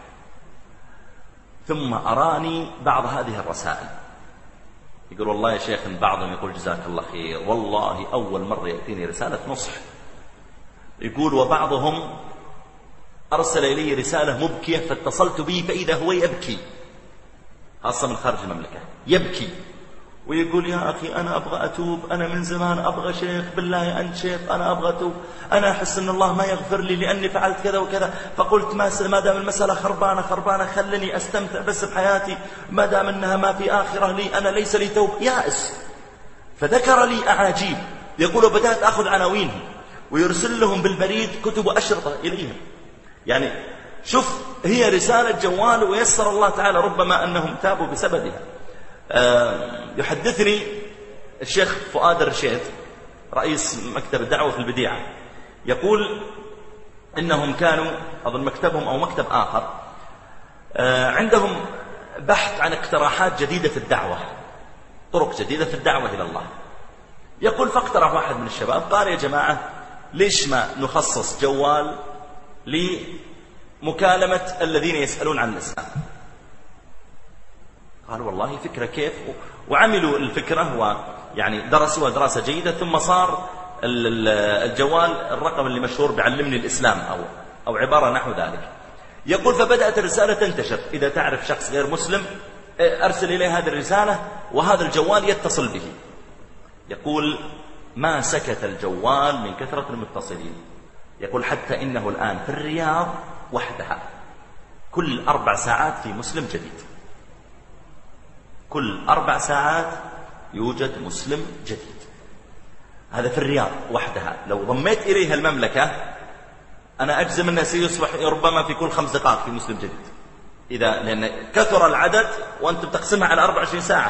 ثم أراني بعض هذه الرسائل، يقول: والله يا شيخ بعضهم يقول جزاك الله خير، والله أول مرة يأتيني رسالة نصح. يقول: وبعضهم أرسل إلي رسالة مبكية، فاتصلت به فإذا هو يبكي، خاصة من خارج المملكة، يبكي ويقول: يا أخي أنا أبغى أتوب، أنا من زمان أبغى شيخ، بالله أنت شيخ، أنا أبغى أتوب، أنا أحس أن الله ما يغفر لي لأني فعلت كذا وكذا، فقلت ما دام المسألة خربانة خربانة خلني أستمتع بس بحياتي، ما دام أنها ما في آخرة لي، أنا ليس لي توب، يائس. فذكر لي أعاجيب. يقول: بدأت أخذ عناوينهم ويرسل لهم بالبريد كتب وأشرطة إليهم. يعني شوف، هي رسالة جوال، ويسر الله تعالى ربما أنهم تابوا بسببها. يحدثني الشيخ فؤاد الرشيد رئيس مكتب الدعوة في البديعة، يقول إنهم كانوا، أظن مكتبهم أو مكتب آخر، عندهم بحث عن اقتراحات جديدة في الدعوة، طرق جديدة في الدعوة إلى الله. يقول: فاقترح واحد من الشباب قال: يا جماعة ليش ما نخصص جوال مكالمة الذين يسألون عن الإسلام. قالوا والله فكرة كيف، وعملوا الفكرة ويعني درسوا دراسة جيدة، ثم صار الجوال الرقم اللي مشهور بعلمني الإسلام أو, أو عبارة نحو ذلك. يقول فبدأت الرسالة تنتشر، إذا تعرف شخص غير مسلم أرسل إليه هذه الرسالة وهذا الجوال يتصل به. يقول ما سكت الجوال من كثرة المتصلين. يقول حتى إنه الآن في الرياض وحدها كل أربع ساعات في مسلم جديد، كل أربع ساعات يوجد مسلم جديد. هذا في الرياض وحدها. لو ضميت إليها المملكة أنا أجزم أنه سيصبح ربما في كل خمس دقائق في مسلم جديد، إذا لأن كثر العدد وأنت بتقسمها على أربع وعشرين ساعة.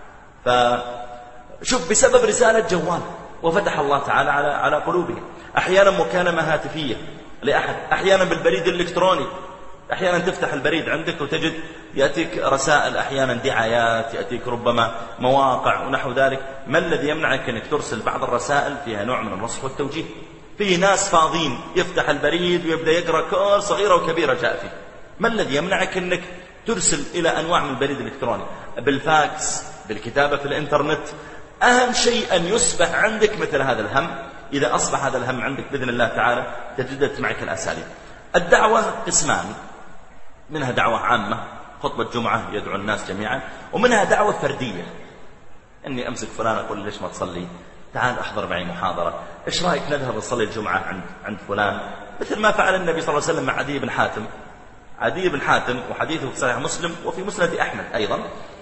فشوف بسبب رسالة جوال وفتح الله تعالى على على قلوبهم. أحيانا مكالمة هاتفية لأحد، أحيانا بالبريد الإلكتروني، أحيانا تفتح البريد عندك وتجد يأتيك رسائل، أحيانا دعايات، يأتيك ربما مواقع ونحو ذلك. ما الذي يمنعك أنك ترسل بعض الرسائل فيها نوع من النصح والتوجيه؟ في ناس فاضين يفتح البريد ويبدأ يقرأ كل صغيرة وكبيرة جاء فيه. ما الذي يمنعك أنك ترسل إلى أنواع من البريد الإلكتروني، بالفاكس، بالكتابة في الإنترنت؟ أهم شيء أن يصبح عندك مثل هذا الهم. إذا أصبح هذا الهم عندك بإذن الله تعالى تجدد معك الأساليب. الدعوة قسمان، منها دعوة عامة خطبة جمعة يدعو الناس جميعا، ومنها دعوة فردية، أني أمسك فلان أقول ليش ما تصلي، تعال أحضر معي محاضرة، إيش رأيك نذهب نصلي الجمعة عند عند فلان، مثل ما فعل النبي صلى الله عليه وسلم مع عدي بن حاتم. عدي بن حاتم وحديثه في صحيح مسلم وفي مسند أحمد أيضا.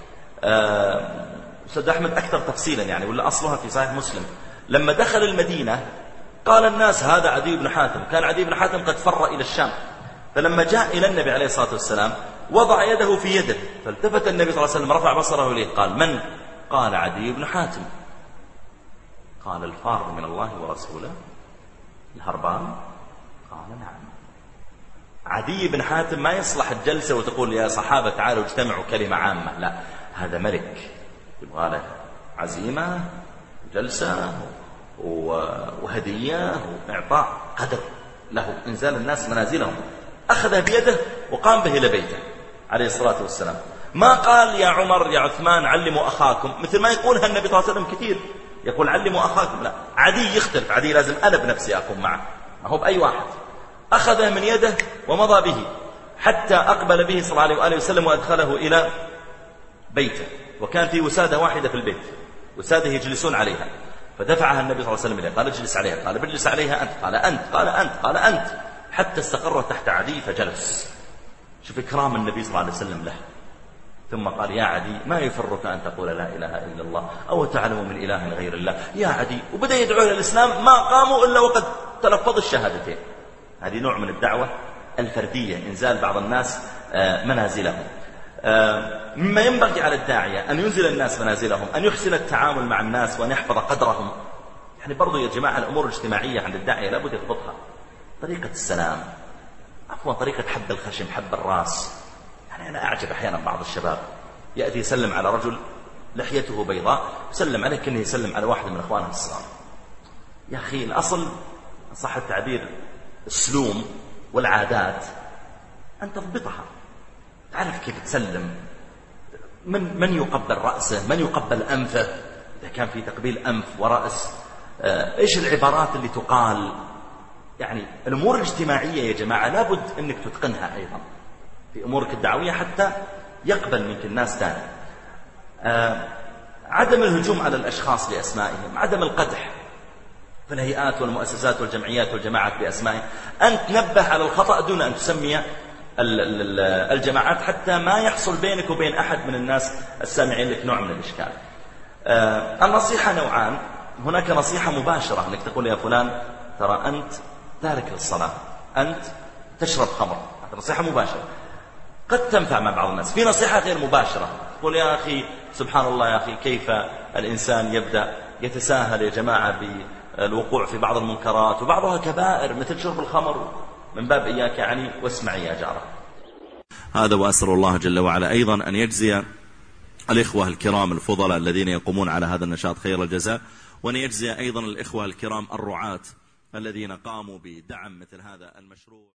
أستاذ أحمد أكثر تفصيلا يعني، ولا أصلها في صحيح مسلم. لما دخل المدينة قال الناس هذا عدي بن حاتم. كان عدي بن حاتم قد فر إلى الشام، فلما جاء إلى النبي عليه الصلاة والسلام وضع يده في يده، فالتفت النبي صلى الله عليه وسلم رفع بصره إليه قال من؟ قال عدي بن حاتم. قال الفار من الله ورسوله الهربان؟ قال نعم. عدي بن حاتم ما يصلح الجلسة وتقول يا صحابة تعالوا اجتمعوا كلمة عامة، لا، هذا ملك يبغى له عزيمة جلسة وهدية وإعطاء قدر له إنزال الناس منازلهم. أخذه بيده وقام به إلى بيته عليه الصلاة والسلام. ما قال يا عمر يا عثمان علموا أخاكم مثل ما يقولها النبي صلى الله عليه وسلم كثير، يقول علموا أخاكم. لا، عدي يختلف، عدي لازم أنا بنفسي أكون معه، ما هو بأي واحد. أخذه من يده ومضى به حتى أقبل به صلى الله عليه وآله وسلم وأدخله إلى بيته، وكان في وسادة واحدة في البيت، وسادة يجلسون عليها، فدفعها النبي صلى الله عليه وسلم إليه، قال اجلس عليها، قال بجلس عليها أنت، قال أنت، قال أنت، قال أنت، حتى استقر تحت عدي فجلس. شوف إكرام النبي صلى الله عليه وسلم له. ثم قال يا عدي ما يفرك أن تقول لا إله إلا الله أو تعلم من إله غير الله يا عدي. وبدأ يدعو إلى الإسلام، ما قاموا إلا وقد تلفظ الشهادتين. هذه نوع من الدعوة الفردية، إنزال بعض الناس منازلهم. مما ينبغي على الداعية أن ينزل الناس منازلهم، أن يحسن التعامل مع الناس وأن يحفظ قدرهم. يعني برضو يا جماعة الأمور الاجتماعية عند الداعية لابد يضبطها. طريقة السلام، عفوا طريقة حب الخشم، حب الراس. يعني أنا أعجب أحيانا بعض الشباب يأتي يسلم على رجل لحيته بيضاء، يسلم عليه كأنه يسلم على واحد من أخوانه الصغار. يا أخي الأصل صح التعبير السلوم والعادات أن تضبطها، تعرف كيف تسلم، من من يقبل رأسه، من يقبل أنفه، إذا كان في تقبيل أنف ورأس، إيش العبارات اللي تقال. يعني الأمور الاجتماعية يا جماعة لابد أنك تتقنها أيضا في أمورك الدعوية حتى يقبل منك الناس تاني. عدم الهجوم على الأشخاص بأسمائهم، عدم القدح في الهيئات والمؤسسات والجمعيات والجماعات بأسمائهم، أن تنبه على الخطأ دون أن تسمي الجماعات حتى ما يحصل بينك وبين أحد من الناس السامعين لك نوع من الإشكال. النصيحة نوعان، هناك نصيحة مباشرة أنك تقول يا فلان ترى أنت تارك للصلاة، أنت تشرب خمر، هذه نصيحة مباشرة قد تنفع مع بعض الناس. في نصيحة غير مباشرة، تقول يا أخي سبحان الله يا أخي كيف الإنسان يبدأ يتساهل يا جماعة بالوقوع في بعض المنكرات وبعضها كبائر مثل شرب الخمر، من باب إياك يعني واسمعي يا جارة. هذا وأسأل الله جل وعلا أيضا أن يجزي الإخوة الكرام الفضلاء الذين يقومون على هذا النشاط خير الجزاء، وأن يجزي أيضا الإخوة الكرام الرعاة الذين قاموا بدعم مثل هذا المشروع.